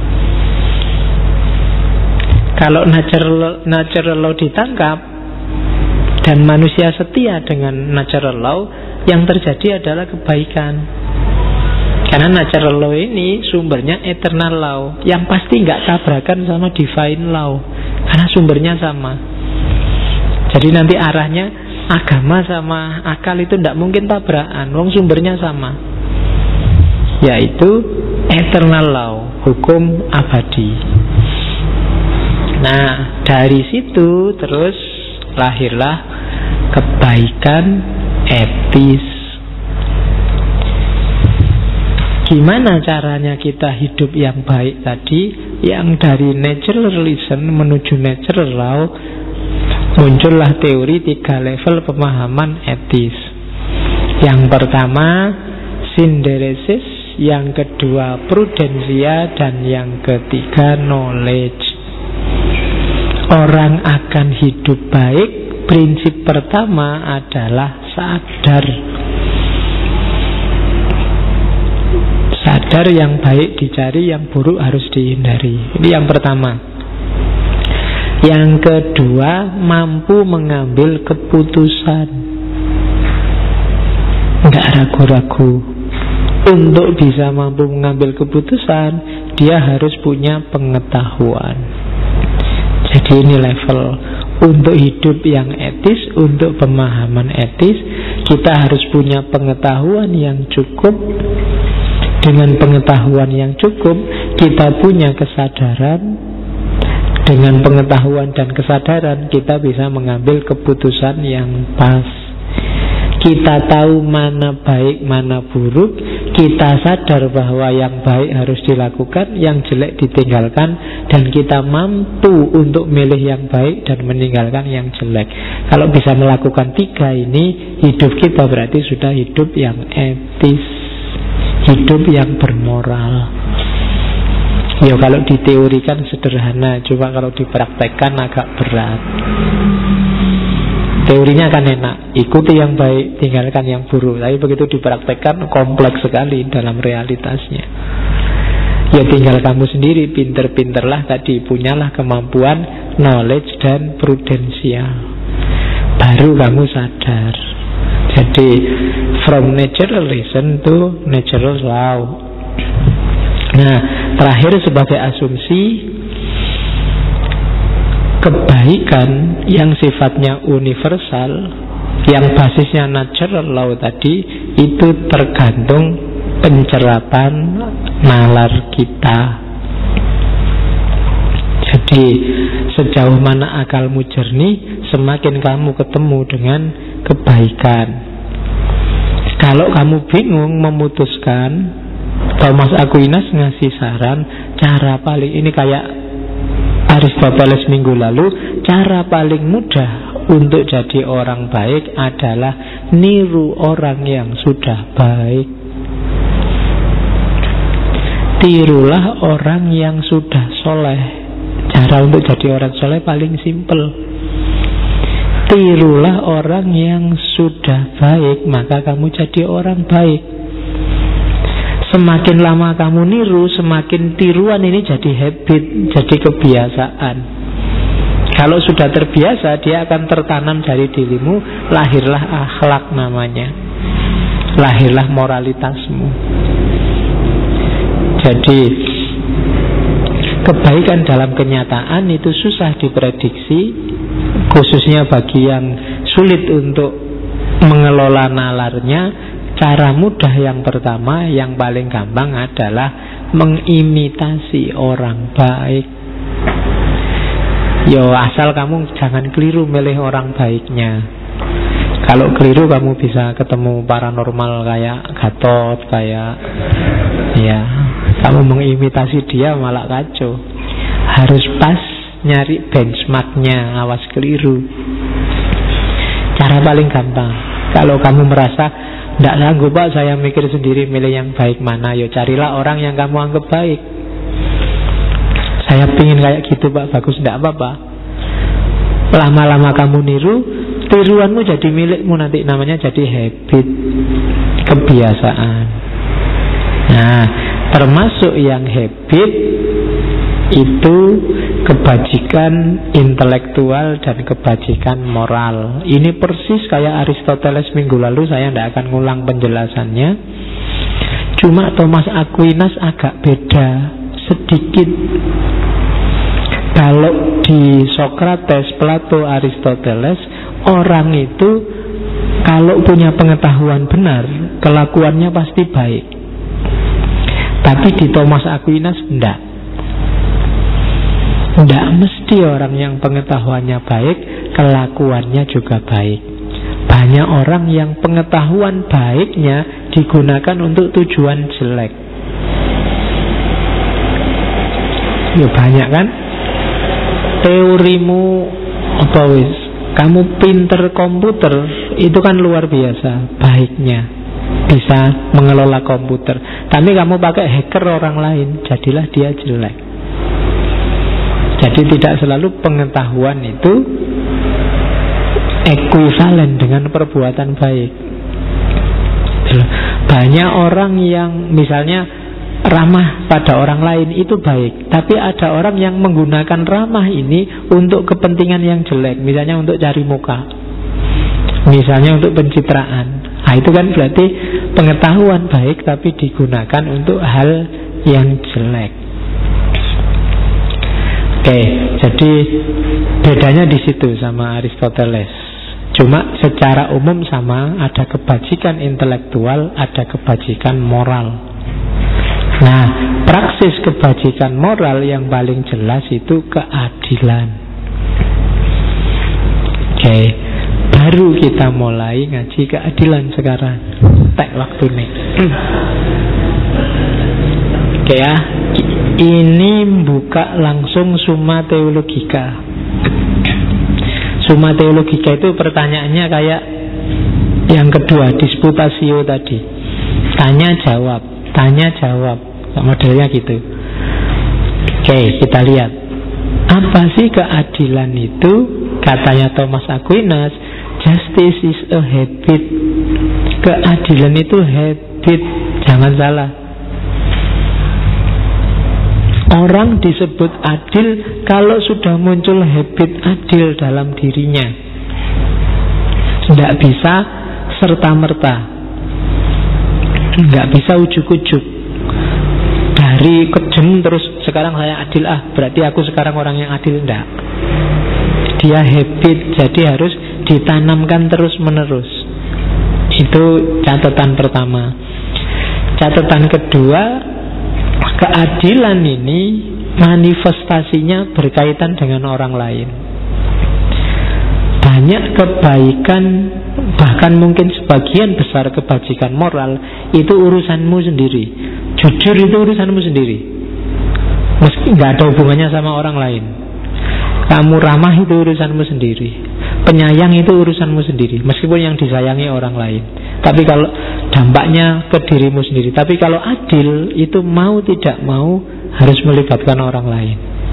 Kalau natural law ditangkap dan manusia setia dengan natural law, yang terjadi adalah kebaikan. Karena natural law ini sumbernya eternal law, yang pasti nggak tabrakan sama divine law, karena sumbernya sama. Jadi nanti arahnya agama sama akal itu tidak mungkin tabrakan, wong sumbernya sama, yaitu eternal law, hukum abadi. Nah, dari situ terus lahirlah kebaikan etis. Gimana caranya kita hidup yang baik tadi? Yang dari natural reason menuju natural law, muncullah teori 3 level pemahaman etis. Yang pertama synderesis, yang kedua prudensia, dan yang ketiga knowledge. Orang akan hidup baik, prinsip pertama adalah sadar. Sadar yang baik dicari, yang buruk harus dihindari. Ini yang pertama. Yang kedua, mampu mengambil keputusan, nggak ragu-ragu. Untuk bisa mampu mengambil keputusan, dia harus punya pengetahuan. Jadi ini level untuk hidup yang etis, untuk pemahaman etis, kita harus punya pengetahuan yang cukup. Dengan pengetahuan yang cukup, kita punya kesadaran. Dengan pengetahuan dan kesadaran, kita bisa mengambil keputusan yang pas. Kita tahu mana baik, mana buruk. Kita sadar bahwa yang baik harus dilakukan, yang jelek ditinggalkan. Dan kita mampu untuk milih yang baik dan meninggalkan yang jelek. Kalau bisa melakukan 3 ini, hidup kita berarti sudah hidup yang etis, hidup yang bermoral. Ya kalau diteorikan sederhana, cuma kalau dipraktekkan agak berat. Teorinya kan enak, ikuti yang baik, tinggalkan yang buruk. Tapi begitu dipraktekkan kompleks sekali dalam realitasnya. Ya tinggal kamu sendiri, pinter-pinterlah tadi, punyalah kemampuan, knowledge dan prudensial. Baru kamu sadar. Jadi from natural reason to natural law. Nah, terakhir sebagai asumsi, kebaikan yang sifatnya universal, yang basisnya natural law tadi, itu tergantung pencerapan nalar kita. Jadi sejauh mana akalmu jernih, semakin kamu ketemu dengan kebaikan. Kalau kamu bingung memutuskan, Thomas Aquinas ngasih saran, cara paling, ini kayak Aristoteles minggu lalu, cara paling mudah untuk jadi orang baik adalah niru orang yang sudah baik. Tirulah orang yang sudah soleh. Cara untuk jadi orang soleh paling simpel. Tirulah orang yang sudah baik, maka kamu jadi orang baik. Semakin lama kamu niru, semakin tiruan ini jadi habit, jadi kebiasaan. Kalau sudah terbiasa, dia akan tertanam dari dirimu, lahirlah akhlak namanya, lahirlah moralitasmu. Jadi kebaikan dalam kenyataan itu susah diprediksi, khususnya bagi yang sulit untuk mengelola nalarnya. Cara mudah yang pertama, yang paling gampang adalah mengimitasi orang baik. Yo, asal kamu jangan keliru milih orang baiknya. Kalau keliru kamu bisa ketemu paranormal kayak Gatot, kayak ya, kamu mengimitasi dia malah kacau. Harus pas, nyari benchmarknya, awas keliru. Cara paling gampang. Kalau kamu merasa tidak sanggup Pak, saya mikir sendiri milih yang baik mana, yo carilah orang yang kamu anggap baik. Saya pingin kayak gitu Pak, bagus, tidak apa-apa. Lama-lama kamu niru, tiruanmu jadi milikmu nanti, namanya jadi habit, kebiasaan. Nah, termasuk yang habit itu kebajikan intelektual dan kebajikan moral. Ini persis kayak Aristoteles minggu lalu, saya tidak akan ngulang penjelasannya. Cuma Thomas Aquinas agak beda sedikit. Kalau di Socrates, Plato, Aristoteles, orang itu kalau punya pengetahuan benar, kelakuannya pasti baik. Tapi di Thomas Aquinas enggak. Tidak mesti orang yang pengetahuannya baik, kelakuannya juga baik. Banyak orang yang pengetahuan baiknya digunakan untuk tujuan jelek. Ya banyak kan. Teorimu apa wis, kamu pinter komputer, itu kan luar biasa baiknya, bisa mengelola komputer. Tapi kamu pakai hacker orang lain, jadilah dia jelek. Jadi tidak selalu pengetahuan itu ekuivalen dengan perbuatan baik. Banyak orang yang misalnya ramah pada orang lain itu baik. Tapi ada orang yang menggunakan ramah ini untuk kepentingan yang jelek. Misalnya untuk cari muka, misalnya untuk pencitraan. Nah itu kan berarti pengetahuan baik tapi digunakan untuk hal yang jelek. Oke, jadi bedanya di situ sama Aristoteles. Cuma secara umum sama, ada kebajikan intelektual, ada kebajikan moral. Nah, praksis kebajikan moral yang paling jelas itu keadilan. Oke, baru kita mulai ngaji keadilan sekarang. Tak waktu nih. Oke ya, ini buka langsung Summa Theologica. Summa Theologica itu pertanyaannya kayak yang kedua, disputasio tadi. Tanya jawab, modelnya gitu. Oke, kita lihat. Apa sih keadilan itu? Katanya Thomas Aquinas, justice is a habit. Keadilan itu habit, jangan salah. Orang disebut adil kalau sudah muncul habit adil dalam dirinya. Tidak bisa serta-merta, tidak bisa ujuk-ujuk. Dari kejam terus sekarang saya adil, berarti aku sekarang orang yang adil. Tidak. Dia habit, jadi harus ditanamkan terus-menerus. Itu catatan pertama. Catatan kedua, keadilan ini manifestasinya berkaitan dengan orang lain. Banyak kebaikan, bahkan mungkin sebagian besar kebajikan moral itu urusanmu sendiri. Jujur itu urusanmu sendiri, meski nggak ada hubungannya sama orang lain. Kamu ramah itu urusanmu sendiri, penyayang itu urusanmu sendiri, meskipun yang disayangi orang lain. Tapi kalau dampaknya ke dirimu sendiri. Tapi kalau adil itu mau tidak mau harus melibatkan orang lain.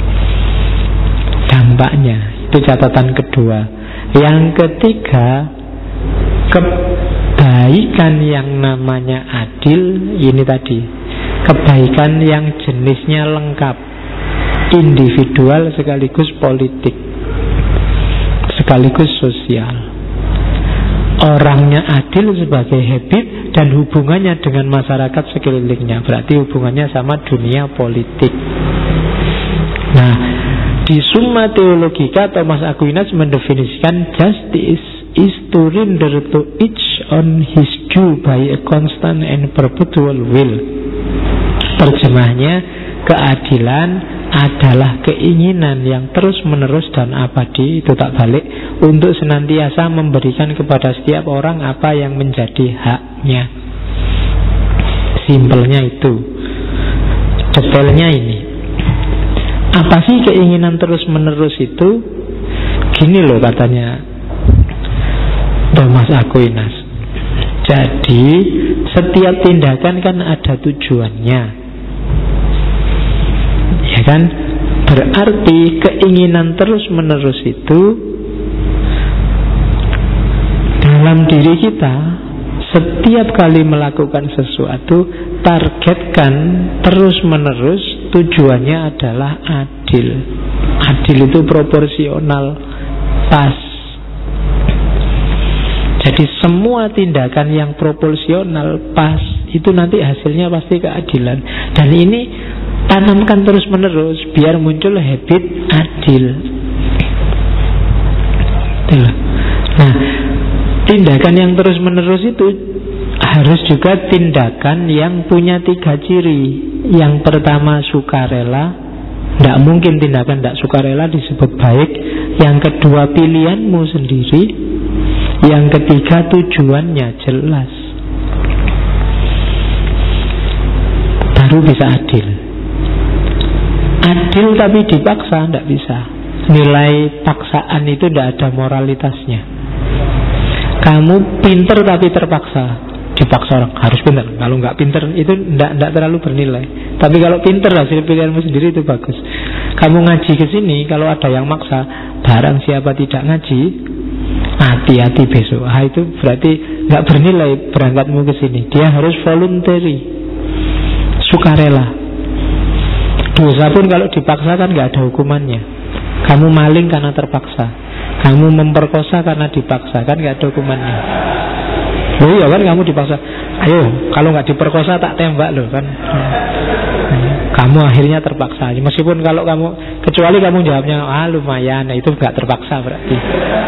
Dampaknya itu catatan kedua. Yang ketiga, kebaikan yang namanya adil ini tadi, kebaikan yang jenisnya lengkap, individual sekaligus politik, sekaligus sosial. Orangnya adil sebagai habit dan hubungannya dengan masyarakat sekelilingnya, berarti hubungannya sama dunia politik. Nah, di Summa Theologica Thomas Aquinas mendefinisikan justice is to render to each on his due by a constant and perpetual will. Terjemahnya, keadilan adalah keinginan yang terus-menerus dan abadi, itu tak balik, untuk senantiasa memberikan kepada setiap orang apa yang menjadi haknya. Simpelnya itu. Detailnya ini. Apa sih keinginan terus-menerus itu? Gini loh katanya Thomas Aquinas. Jadi setiap tindakan kan ada tujuannya, ya kan? Berarti keinginan terus-menerus itu dalam diri kita. Setiap kali melakukan sesuatu, targetkan terus-menerus, tujuannya adalah adil. Adil itu proporsional, pas. Jadi semua tindakan yang proporsional, pas, itu nanti hasilnya pasti keadilan. Dan ini tanamkan terus-menerus biar muncul habit adil. Nah, tindakan yang terus-menerus itu harus juga tindakan yang punya 3 ciri. Yang pertama sukarela. Tidak mungkin tindakan tidak sukarela disebut baik. Yang kedua pilihanmu sendiri. Yang ketiga tujuannya jelas. Baru bisa adil. Adil tapi dipaksa tidak bisa. Nilai paksaan itu tidak ada moralitasnya. Kamu pinter tapi terpaksa, dipaksa orang harus pinter. Kalau nggak pinter itu tidak terlalu bernilai. Tapi kalau pinter hasil pilihanmu sendiri itu bagus. Kamu ngaji ke sini, kalau ada yang maksa, barang siapa tidak ngaji, hati-hati besok. Itu berarti nggak bernilai berangkatmu ke sini. Dia harus voluntary, sukarela. Dosa pun kalau dipaksa kan gak ada hukumannya. Kamu maling karena terpaksa, kamu memperkosa karena dipaksa, kan gak ada hukumannya. Oh iya kan, kamu dipaksa, ayo kalau gak diperkosa tak tembak loh kan. Kamu akhirnya terpaksa. Meskipun kalau kamu, kecuali kamu jawabnya lumayan, itu gak terpaksa berarti.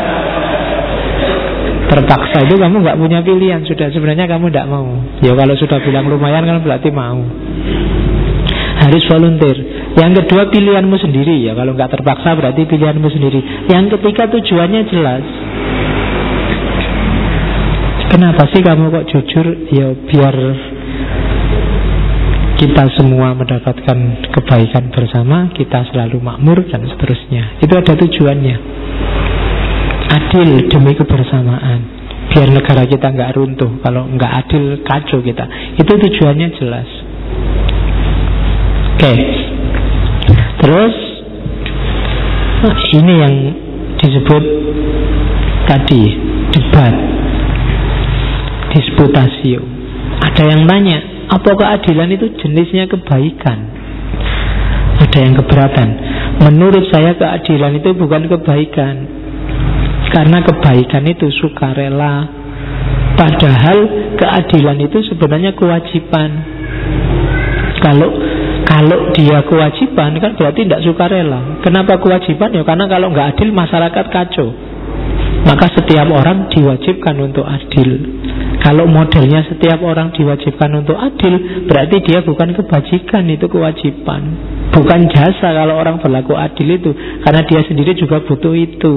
Terpaksa itu kamu gak punya pilihan, sudah sebenarnya kamu gak mau. Ya kalau sudah bilang lumayan kan berarti mau. Harus volunteer. Yang kedua pilihanmu sendiri, ya kalau nggak terpaksa berarti pilihanmu sendiri. Yang ketiga tujuannya jelas. Kenapa sih kamu kok jujur? Ya biar kita semua mendapatkan kebaikan bersama, kita selalu makmur dan seterusnya. Itu ada tujuannya. Adil demi kebersamaan, biar negara kita nggak runtuh. Kalau nggak adil kacau kita. Itu tujuannya jelas. Oke. Terus ini yang disebut tadi debat, disputasio. Ada yang tanya, apa keadilan itu jenisnya kebaikan? Ada yang keberatan. Menurut saya keadilan itu bukan kebaikan, karena kebaikan itu sukarela. Padahal keadilan itu sebenarnya kewajiban. Kalau dia kewajiban kan berarti tidak sukarela. Kenapa kewajiban? Ya karena kalau nggak adil masyarakat kacau. Maka setiap orang diwajibkan untuk adil. Kalau modelnya setiap orang diwajibkan untuk adil, berarti dia bukan kebajikan, itu kewajiban. Bukan jasa kalau orang berlaku adil itu, karena dia sendiri juga butuh itu.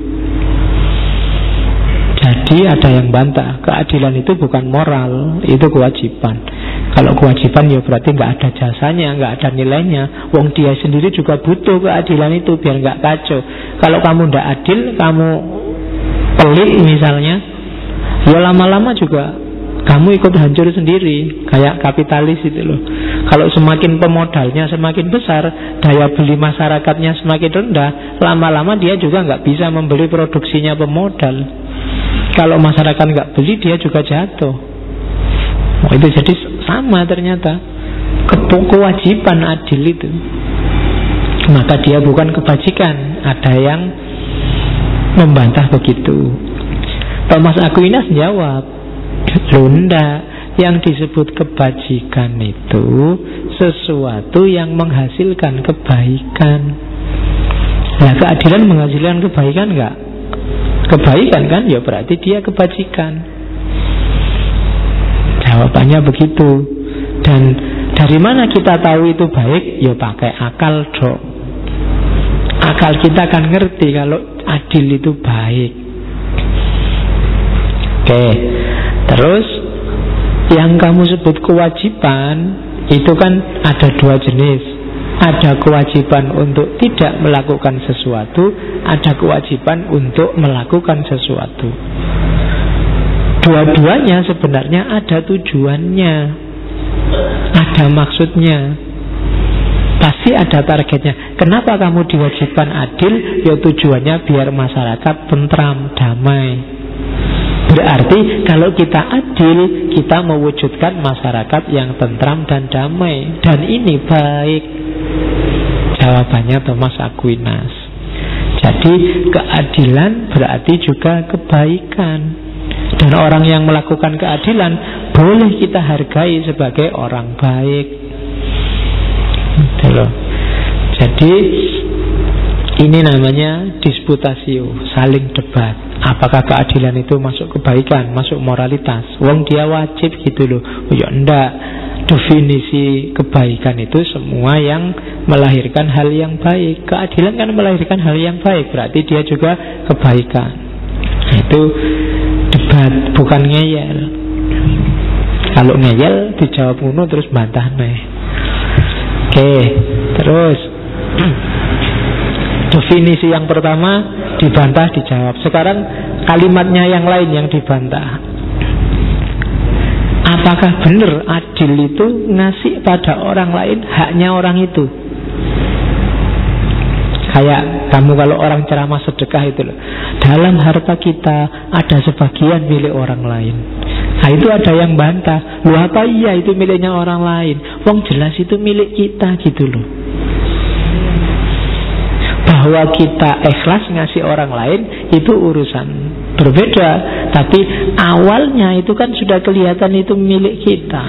Jadi ada yang bantah, keadilan itu bukan moral, itu kewajiban. Kalau kewajiban ya berarti nggak ada jasanya, nggak ada nilainya. Wong dia sendiri juga butuh keadilan itu biar nggak kacau. Kalau kamu nggak adil, kamu pelit misalnya, ya lama-lama juga kamu ikut hancur sendiri. Kayak kapitalis itu loh. Kalau semakin pemodalnya semakin besar, daya beli masyarakatnya semakin rendah, lama-lama dia juga nggak bisa membeli produksinya pemodal. Kalau masyarakat nggak beli, dia juga jatuh. Itu jadi sama ternyata kewajiban adil itu. Maka dia bukan kebajikan. Ada yang membantah begitu. Thomas Aquinas jawab, enggak, yang disebut kebajikan itu sesuatu yang menghasilkan kebaikan. Nah, keadilan menghasilkan kebaikan enggak? Kebaikan kan, ya berarti dia kebajikan. Jawabannya begitu. Dan dari mana kita tahu itu baik? Ya pakai akal dong. Akal kita kan ngerti kalau adil itu baik. Oke. Terus yang kamu sebut kewajiban itu kan ada dua jenis. Ada kewajiban untuk tidak melakukan sesuatu, ada kewajiban untuk melakukan sesuatu. Dua-duanya sebenarnya ada tujuannya, ada maksudnya, pasti ada targetnya. Kenapa kamu diwajibkan adil? Ya tujuannya biar masyarakat tentram, damai. Berarti kalau kita adil, kita mewujudkan masyarakat yang tentram dan damai. Dan ini baik. Jawabannya Thomas Aquinas. Jadi keadilan berarti juga kebaikan. Dan orang yang melakukan keadilan boleh kita hargai sebagai orang baik. Jadi ini namanya disputasio, saling debat. Apakah keadilan itu masuk kebaikan, masuk moralitas? Wong dia wajib gitu loh. Ya enggak. Definisi kebaikan itu semua yang melahirkan hal yang baik. Keadilan kan melahirkan hal yang baik, berarti dia juga kebaikan. Itu debat, bukan ngeyel. Kalau ngeyel dijawab uno terus bantah nih. Oke, terus definisi yang pertama dibantah, dijawab. Sekarang kalimatnya yang lain yang dibantah. Apakah benar adil itu ngasih pada orang lain haknya orang itu? Kayak kamu kalau orang ceramah sedekah itu loh, dalam harta kita ada sebagian milik orang lain. Nah itu ada yang bantah, loh apa iya itu miliknya orang lain, wong jelas itu milik kita gitu loh. Bahwa kita ikhlas ngasih orang lain itu urusan berbeda, tapi awalnya itu kan sudah kelihatan itu milik kita.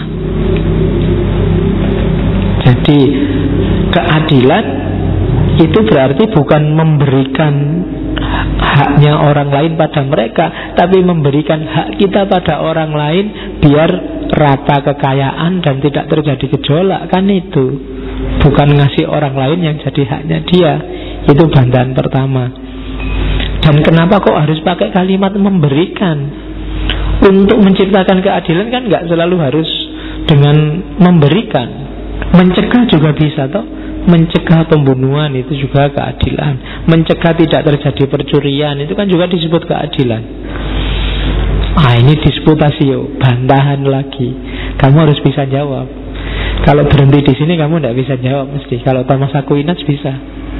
Jadi keadilan itu berarti bukan memberikan haknya orang lain pada mereka, tapi memberikan hak kita pada orang lain biar rata kekayaan dan tidak terjadi gejolak. Kan itu bukan ngasih orang lain yang jadi haknya dia. Itu bantahan pertama. Dan kenapa kok harus pakai kalimat memberikan? Untuk menciptakan keadilan kan gak selalu harus dengan memberikan. Mencegah juga bisa toh. Mencegah pembunuhan itu juga keadilan. Mencegah tidak terjadi percurian itu kan juga disebut keadilan. Ini disputasi bantahan lagi. Kamu harus bisa jawab. Kalau berhenti di sini kamu tidak bisa jawab mesti. Kalau Thomas Aquinas bisa.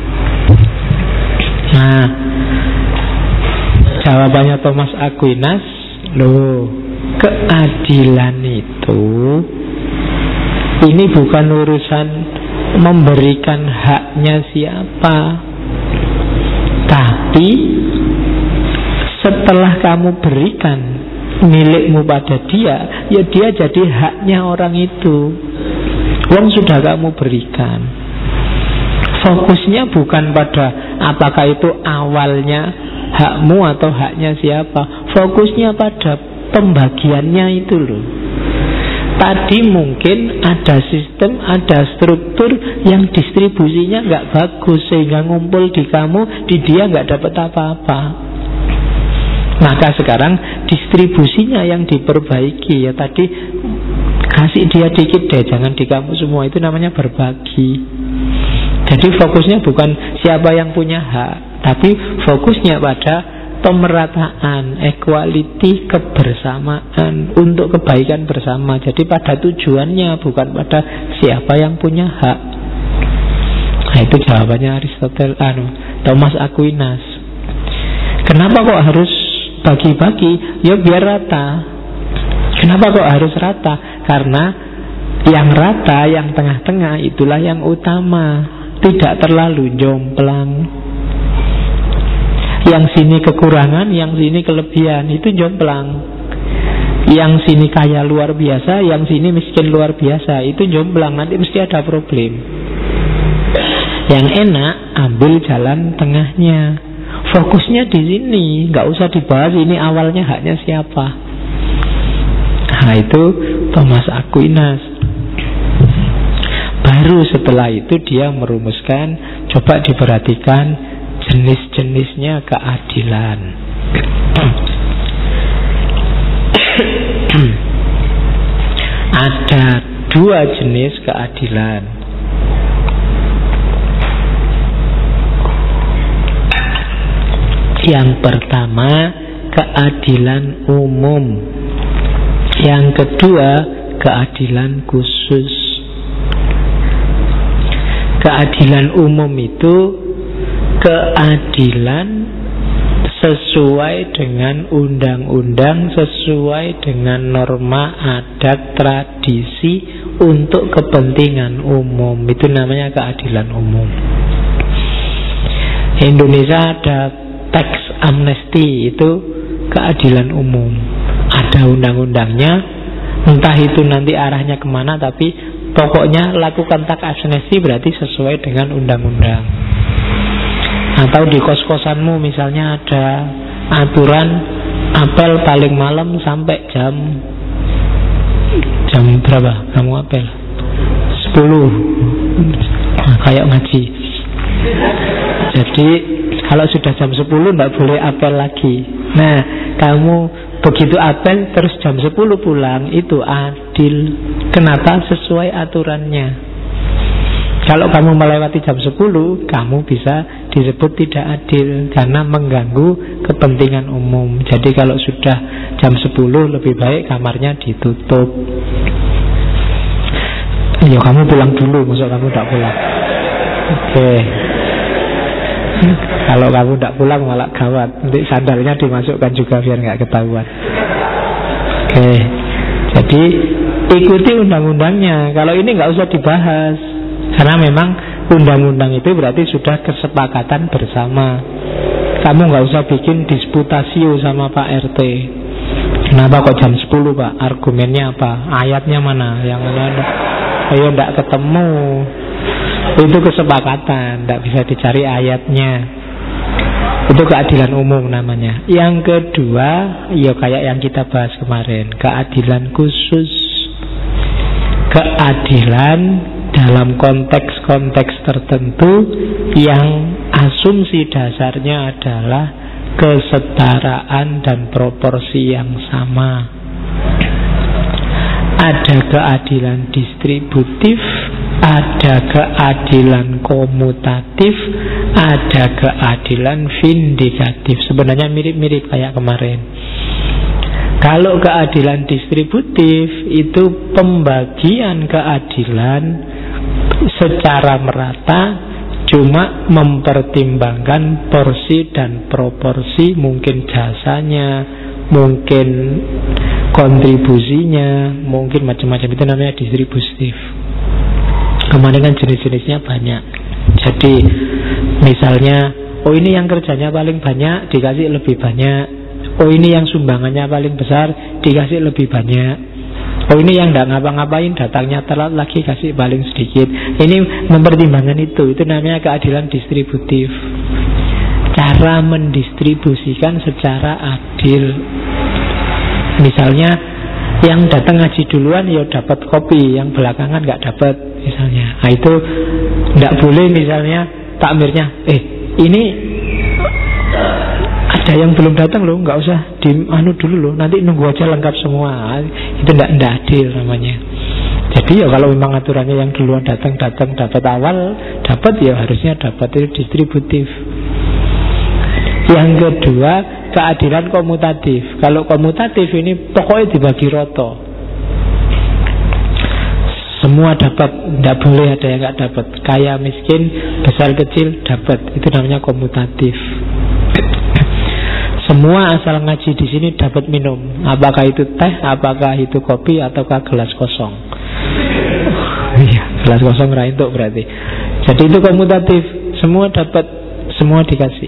Nah, jawabannya Thomas Aquinas, loh, keadilan itu ini bukan urusan memberikan haknya siapa, tapi setelah kamu berikan milikmu pada dia, ya dia jadi haknya orang itu. Wong sudah kamu berikan. Fokusnya bukan pada apakah itu awalnya hakmu atau haknya siapa. Fokusnya pada pembagiannya itu loh. Tadi mungkin ada sistem, ada struktur yang distribusinya nggak bagus, sehingga ngumpul di kamu, di dia nggak dapat apa-apa. Maka sekarang distribusinya yang diperbaiki. Ya tadi kasih dia dikit deh, jangan di kamu semua. Itu namanya berbagi. Jadi fokusnya bukan siapa yang punya hak, tapi fokusnya pada pemerataan, equality, kebersamaan untuk kebaikan bersama. Jadi pada tujuannya, bukan pada siapa yang punya hak. Nah itu jawabannya Aristoteles, Thomas Aquinas. Kenapa kok harus bagi-bagi? Ya biar rata. Kenapa kok harus rata? Karena yang rata, yang tengah-tengah itulah yang utama. Tidak terlalu jomplang. Yang sini kekurangan, yang sini kelebihan, itu jomplang. Yang sini kaya luar biasa, yang sini miskin luar biasa, itu jomplang. Nanti mesti ada problem. Yang enak, ambil jalan tengahnya. Fokusnya di sini, nggak usah dibahas ini awalnya haknya siapa. Nah itu Thomas Aquinas. Baru setelah itu dia merumuskan, coba diperhatikan jenis-jenisnya keadilan. Ada 2 jenis keadilan. Yang pertama, keadilan umum. Yang kedua, keadilan khusus. Keadilan umum itu keadilan sesuai dengan undang-undang, sesuai dengan norma adat tradisi untuk kepentingan umum. Itu namanya keadilan umum. Indonesia ada tax amnesty, itu keadilan umum. Ada undang-undangnya, entah itu nanti arahnya kemana, tapi pokoknya lakukan tax amnesty berarti sesuai dengan undang-undang. Atau di kos-kosanmu misalnya ada aturan apel paling malam sampai jam berapa kamu apel? 10. Nah, kayak ngaji. Jadi kalau sudah jam 10 tidak boleh apel lagi. Nah, kamu begitu apel terus jam 10 pulang, itu adil. Kenapa? Sesuai aturannya. Kalau kamu melewati jam 10, kamu bisa disebut tidak adil karena mengganggu kepentingan umum. Jadi kalau sudah jam 10 lebih baik kamarnya ditutup. Ya kamu pulang dulu, maksud kamu tidak pulang. Oke. Kalau kamu tidak pulang malah gawat. Nanti sandalnya dimasukkan juga biar nggak ketahuan. Oke. Jadi ikuti undang-undangnya. Kalau ini nggak usah dibahas, karena memang undang-undang itu berarti sudah kesepakatan bersama. Kamu nggak usah bikin disputasio sama Pak RT. Kenapa kok jam 10 Pak? Argumennya apa? Ayatnya mana? Yang mana? Ayo nggak ketemu. Itu kesepakatan, nggak bisa dicari ayatnya. Itu keadilan umum namanya. Yang kedua, ya kayak yang kita bahas kemarin, keadilan khusus. Keadilan dalam konteks-konteks tertentu yang asumsi dasarnya adalah kesetaraan dan proporsi yang sama. Ada keadilan distributif, ada keadilan komutatif, ada keadilan vindikatif. Sebenarnya mirip-mirip kayak kemarin. Kalau keadilan distributif itu pembagian keadilan secara merata, cuma mempertimbangkan porsi dan proporsi, mungkin jasanya, mungkin kontribusinya, mungkin macam-macam. Itu namanya distributif. Kemarin kan jenis-jenisnya banyak. Jadi misalnya, oh ini yang kerjanya paling banyak dikasih lebih banyak. Oh ini yang sumbangannya paling besar dikasih lebih banyak. Oh ini yang tidak ngapa-ngapain datangnya telat lagi kasih paling sedikit. Ini mempertimbangkan itu namanya keadilan distributif. Cara mendistribusikan secara adil. Misalnya yang datang ngaji duluan ya dapat kopi, yang belakangan nggak dapat misalnya. Nah itu nggak boleh misalnya takmirnya, ini ada yang belum datang loh, nggak usah dulu loh, nanti nunggu aja lengkap semua. Itu nggak adil namanya. Jadi ya kalau memang aturannya yang duluan datang dapat awal, dapat ya harusnya dapat, itu distributif. Yang kedua, keadilan komutatif. Kalau komutatif ini pokoknya dibagi roto, semua dapat, tidak boleh ada yang nggak dapat. Kaya miskin, besar kecil dapat. Itu namanya komutatif. Semua asal ngaji di sini dapat minum. Apakah itu teh, apakah itu kopi, ataukah gelas kosong? Iya, gelas kosong raintuk berarti. Jadi itu komutatif. Semua dapat, semua dikasih.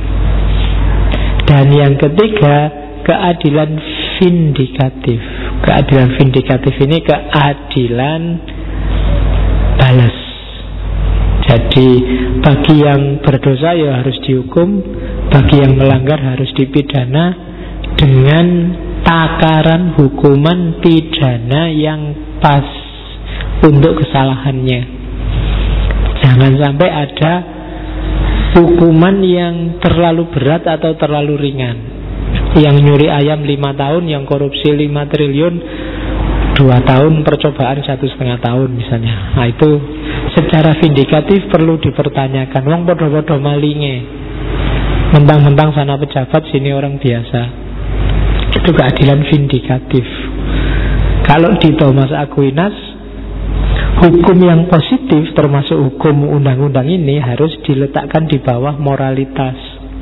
Dan yang ketiga, keadilan vindikatif. Keadilan vindikatif ini keadilan balas. Jadi bagi yang berdosa ya harus dihukum, bagi yang melanggar harus dipidana dengan takaran hukuman pidana yang pas untuk kesalahannya. Jangan sampai ada hukuman yang terlalu berat atau terlalu ringan. Yang nyuri ayam 5 tahun, yang korupsi 5 triliun 2 tahun, percobaan 1,5 tahun misalnya. Nah itu secara vindikatif perlu dipertanyakan. Wong podo-podo malinge, mentang-mentang sana pejabat sini orang biasa. Itu keadilan vindikatif. Kalau di Thomas Aquinas, hukum yang positif termasuk hukum undang-undang ini harus diletakkan di bawah moralitas.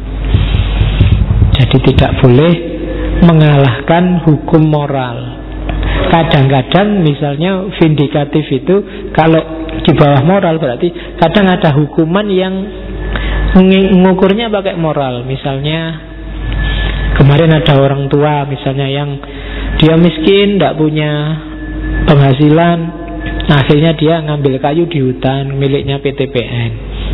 Jadi tidak boleh mengalahkan hukum moral. Kadang-kadang misalnya vindikatif itu kalau di bawah moral berarti kadang ada hukuman yang mengukurnya pakai moral. Misalnya kemarin ada orang tua misalnya yang dia miskin, tidak punya penghasilan, akhirnya dia ngambil kayu di hutan miliknya PTPN.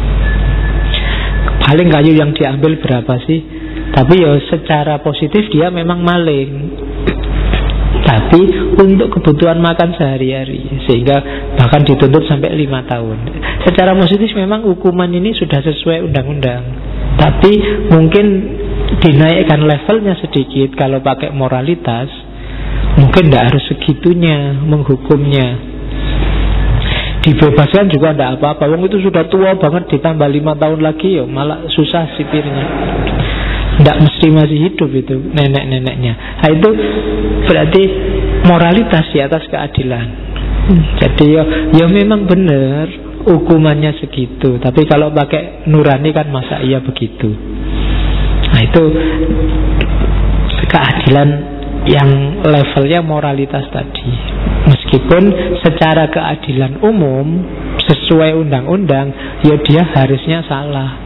Paling kayu yang diambil berapa sih? Tapi ya secara positif dia memang maling, tapi untuk kebutuhan makan sehari-hari, sehingga bahkan dituntut sampai 5 tahun. Secara positif memang hukuman ini sudah sesuai undang-undang, tapi mungkin dinaikkan levelnya sedikit. Kalau pakai moralitas mungkin tidak harus segitunya menghukumnya. Dibebaskan juga tidak apa-apa. Wong itu sudah tua banget, ditambah 5 tahun lagi ya malah susah sipirnya. Tidak mesti masih hidup itu nenek-neneknya. Nah itu berarti moralitas di atas keadilan. Jadi ya memang benar hukumannya segitu. Tapi kalau pakai nurani kan masa iya begitu. Nah itu keadilan yang levelnya moralitas tadi. Meskipun secara keadilan umum sesuai undang-undang, ya dia harusnya salah.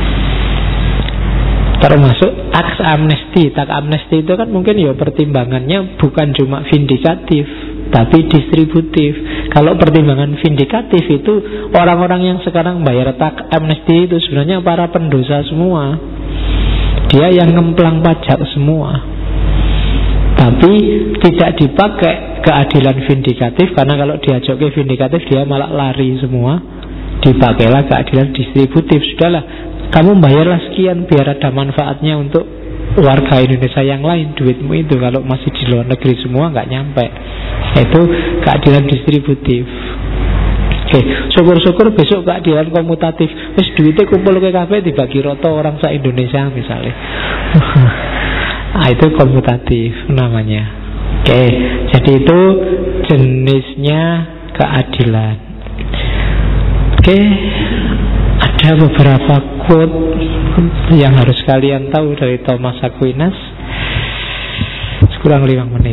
Termasuk tax amnesty. Tax amnesty itu kan mungkin ya pertimbangannya bukan cuma vindikatif, tapi distributif. Kalau pertimbangan vindikatif itu orang-orang yang sekarang bayar tax amnesty itu sebenarnya para pendosa semua. Dia yang ngemplang pajak semua. Tapi tidak dipakai keadilan vindikatif, karena kalau diajak ke vindikatif dia malah lari semua. Dipakailah keadilan distributif. Sudahlah, kamu bayarlah sekian biar ada manfaatnya untuk warga Indonesia yang lain. Duitmu itu kalau masih di luar negeri semua nggak nyampe. Itu keadilan distributif. Oke, syukur-syukur besok keadilan komutatif. Terus duitnya kumpul ke kafe dibagi roto orang se-Indonesia misalnya. Nah, itu komutatif namanya. Oke, jadi itu jenisnya keadilan. Oke, ada beberapa quote yang harus kalian tahu dari Thomas Aquinas. Kurang 5 menit.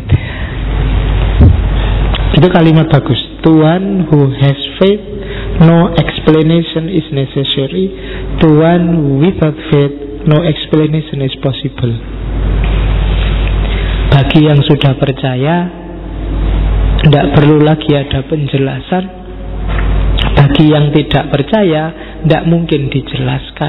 Itu kalimat bagus. To one who has faith, no explanation is necessary. To one without faith, no explanation is possible. Bagi yang sudah percaya, tidak perlu lagi ada penjelasan. Bagi yang tidak percaya, tidak mungkin dijelaskan.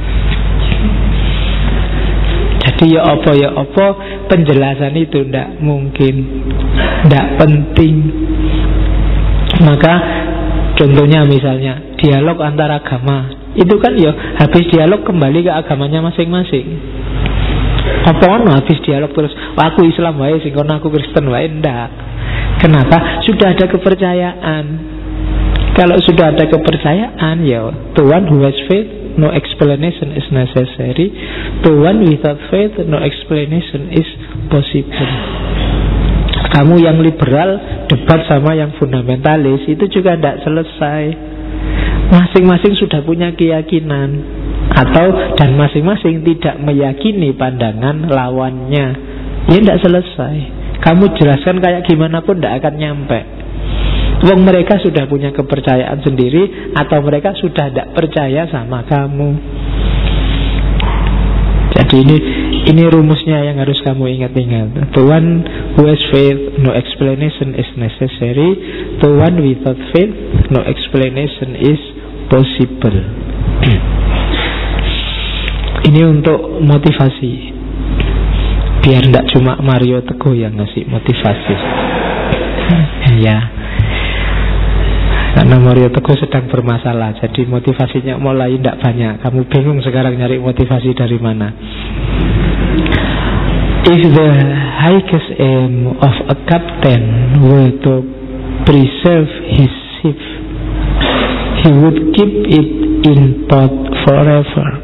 Jadi ya apa, penjelasan itu tidak mungkin, tidak penting. Maka contohnya misalnya dialog antar agama, itu kan ya habis dialog kembali ke agamanya masing-masing. Apa ono habis dialog terus aku Islam wae sing kono aku Kristen wae, ndak. Kenapa? Sudah ada kepercayaan. Kalau sudah ada kepercayaan, ya the one who has faith, no explanation is necessary. The one without faith, no explanation is possible. Kamu yang liberal debat sama yang fundamentalis, itu juga tidak selesai. Masing-masing sudah punya keyakinan, dan masing-masing tidak meyakini pandangan lawannya. Ya tidak selesai. Kamu jelaskan kayak gimana pun tidak akan nyampe. Wong mereka sudah punya kepercayaan sendiri, atau mereka sudah tidak percaya sama kamu. Jadi ini rumusnya yang harus kamu ingat-ingat. The one who has faith, no explanation is necessary. The one without faith, no explanation is possible. Ini untuk motivasi, biar tidak cuma Mario Teguh yang ngasih motivasi. Ya, karena Mario Teguh sedang bermasalah, jadi motivasinya mulai tidak banyak. Kamu bingung sekarang nyari motivasi dari mana. If the highest aim of a captain were to preserve his ship, he would keep it in port forever.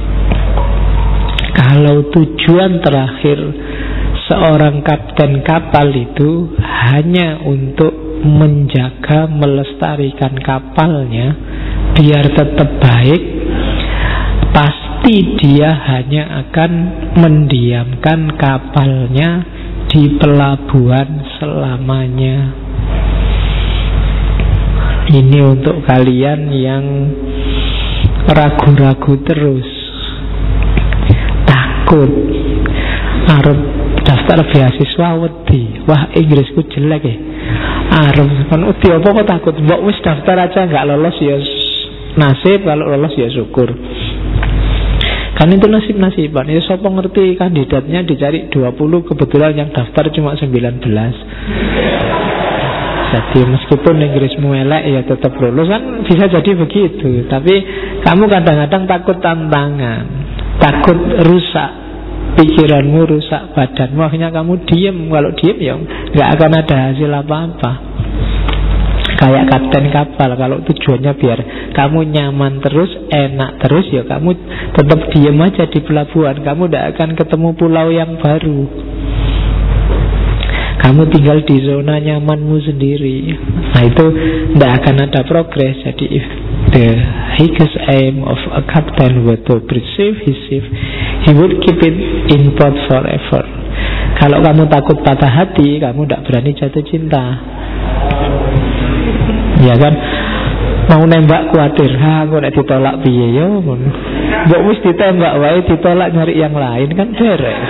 Kalau tujuan terakhir seorang kapten kapal itu hanya untuk menjaga, melestarikan kapalnya biar tetap baik, pasti dia hanya akan mendiamkan kapalnya di pelabuhan selamanya. Ini untuk kalian yang ragu-ragu terus, takut arep daftar beasiswa wedi, wah Inggrisku jelek ya, arep kan wedi apa kok takut, mbok wis daftar aja, nggak lolos ya nasib, kalau lolos ya syukur. Kan itu nasib-nasiban. Ya siapa ngerti kandidatnya dicari 20, kebetulan yang daftar cuma 19. Jadi meskipun Inggrismu elek ya tetap lulus, kan bisa jadi begitu. Tapi kamu kadang-kadang takut tantangan, takut rusak pikiranmu, rusak badanmu, akhirnya kamu diem. Kalau diem ya nggak akan ada hasil apa-apa. Kayak kapten kapal, kalau tujuannya biar kamu nyaman terus, enak terus, ya kamu tetap diem aja di pelabuhan. Kamu tidak akan ketemu pulau yang baru. Kamu tinggal di zona nyamanmu sendiri. Nah itu tidak akan ada progres. Jadi if the highest aim of a captain were to preserve his ship, he would keep it in port forever. Kalau kamu takut patah hati, kamu tidak berani jatuh cinta. Ya kan? Mau nembak khawatir, aku nak ditolak piye yo. Mbok wis ditembak wae ditolak nyari yang lain kan beres.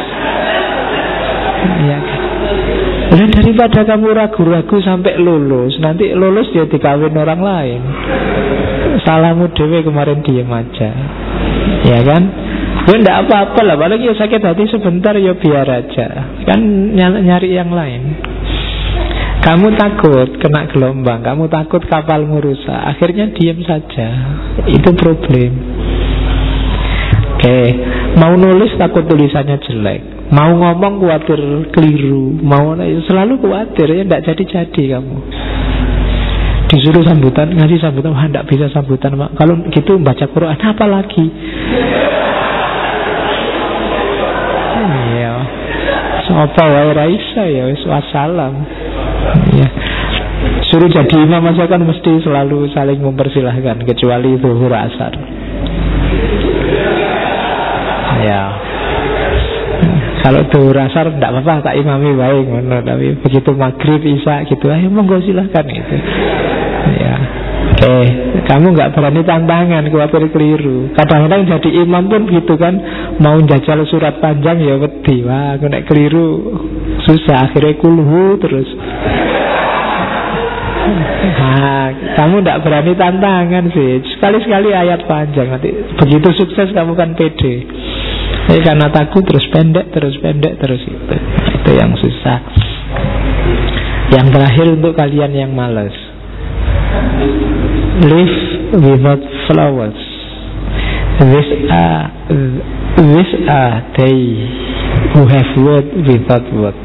Ya kan? Udah, daripada kamu ragu-ragu sampai lulus, nanti lulus dia dikawin orang lain. Salahmu dewe kemarin diem aja. Ya kan? Ya enggak apa-apa lah, paling ya sakit hati sebentar ya biar aja. Kan nyari yang lain. Kamu takut kena gelombang, kamu takut kapalmu rusak, akhirnya diam saja. Itu problem. Oke, mau nulis takut tulisannya jelek, mau ngomong khawatir keliru, mau selalu khawatir, ya tidak jadi-jadi kamu. Disuruh sambutan, ngasih sambutan, wah tidak bisa sambutan, Mak. Kalau gitu baca Quran apa lagi? Iya, apa wae Raisa ya, wassalam. Ya. Suruh jadi imam masa kan mesti selalu saling mempersilahkan, kecuali zuhur asar. Ya. Kalau zuhur asar tidak apa-apa, tak imami baik, tapi begitu maghrib isya gitu, ayo monggo silahkan gitu. Ya. Oke, kamu nggak berani tantangan, khawatir keliru. Kadang-kadang jadi imam pun gitu kan, mau jajal surat panjang ya wedi, wah aku nek keliru susah, akhirnya kulhu terus. Nah, kamu tidak berani tantangan sih. Sekali-sekali ayat panjang, nanti begitu sukses kamu kan pede. Karena takut terus pendek terus itu. Itu yang susah. Yang terakhir untuk kalian yang malas, live without flowers. These are they who have work without work.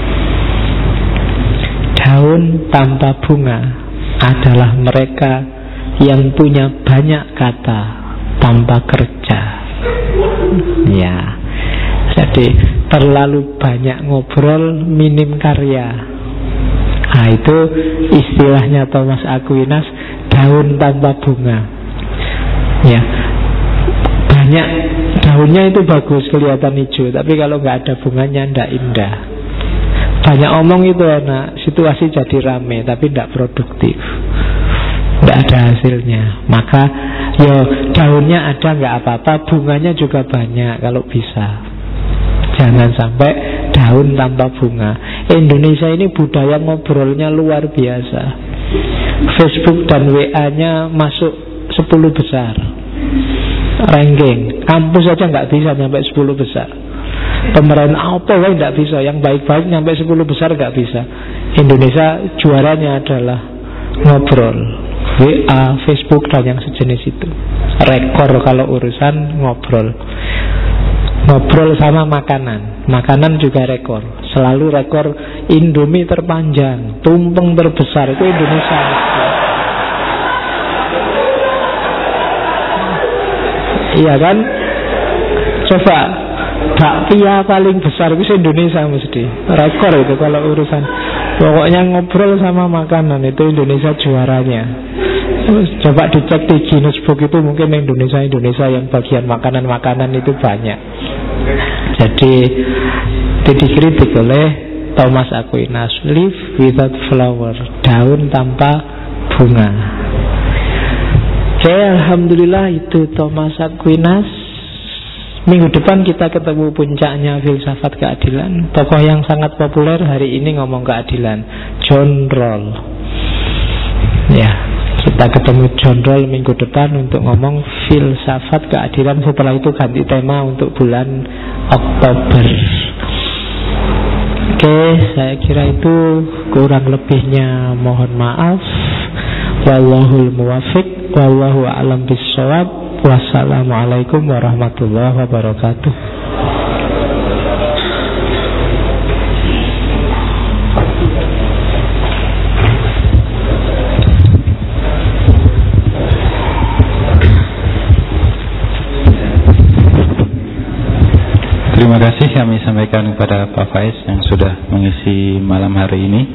Daun tanpa bunga adalah mereka yang punya banyak kata tanpa kerja. Ya, jadi terlalu banyak ngobrol, minim karya. Nah, itu istilahnya Thomas Aquinas, daun tanpa bunga. Ya, banyak daunnya itu bagus, kelihatan hijau, tapi kalau nggak ada bunganya ndak indah. Banyak omong itu enak, situasi jadi rame, tapi tidak produktif, tidak ada hasilnya. Maka yo daunnya ada nggak apa-apa, bunganya juga banyak kalau bisa. Jangan sampai daun tanpa bunga. Indonesia ini budaya ngobrolnya luar biasa. Facebook dan WA-nya masuk 10 besar ranking. Kampus aja nggak bisa sampai 10 besar. Pemerintah apa wah tidak bisa, yang baik-baik sampai 10 besar nggak bisa. Indonesia juaranya adalah ngobrol, WA, Facebook dan yang sejenis itu. Rekor kalau urusan ngobrol. Ngobrol sama makanan, makanan juga rekor. Selalu rekor Indomie terpanjang, tumpeng terbesar itu Indonesia. Iya kan? Coba bakpia paling besar itu Indonesia mesti. Rekor itu kalau urusan. Pokoknya ngobrol sama makanan itu Indonesia juaranya. Coba dicek di Guinness Book itu, mungkin Indonesia yang bagian makanan-makanan itu banyak. Jadi itu dikritik oleh Thomas Aquinas, leaf without flower, daun tanpa bunga. Oke, alhamdulillah itu Thomas Aquinas. Minggu depan kita ketemu puncaknya filsafat keadilan. Tokoh yang sangat populer hari ini ngomong keadilan, John Rawls. Ya, kita ketemu John Rawls minggu depan untuk ngomong filsafat keadilan. Setelah itu ganti tema untuk bulan Oktober. Oke, saya kira itu, kurang lebihnya mohon maaf. Wallahul muwafiq, wallahu a'lam bissawab. Wassalamualaikum warahmatullahi wabarakatuh. Terima kasih kami sampaikan kepada Pak Faiz yang sudah mengisi malam hari ini.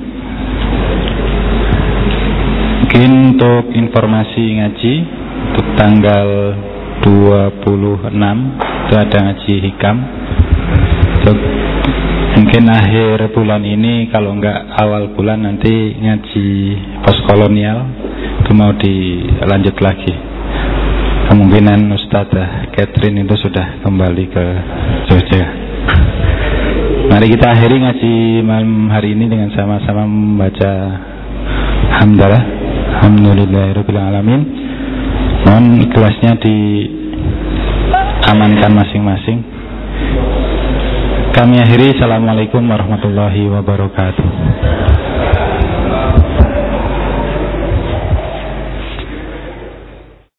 Mungkin untuk informasi ngaji untuk tanggal 26 itu ada ngaji hikam. Untuk Mungkin akhir bulan ini, kalau enggak awal bulan nanti ngaji postkolonial itu mau dilanjut lagi. Kemungkinan Ustazah Catherine itu sudah kembali ke Jogja. Mari kita akhiri ngaji malam hari ini dengan sama-sama membaca hamdalah, alhamdulillahirabbil alamin. Mohon kelasnya diamankan masing-masing. Kami akhiri. Assalamualaikum warahmatullahi wabarakatuh.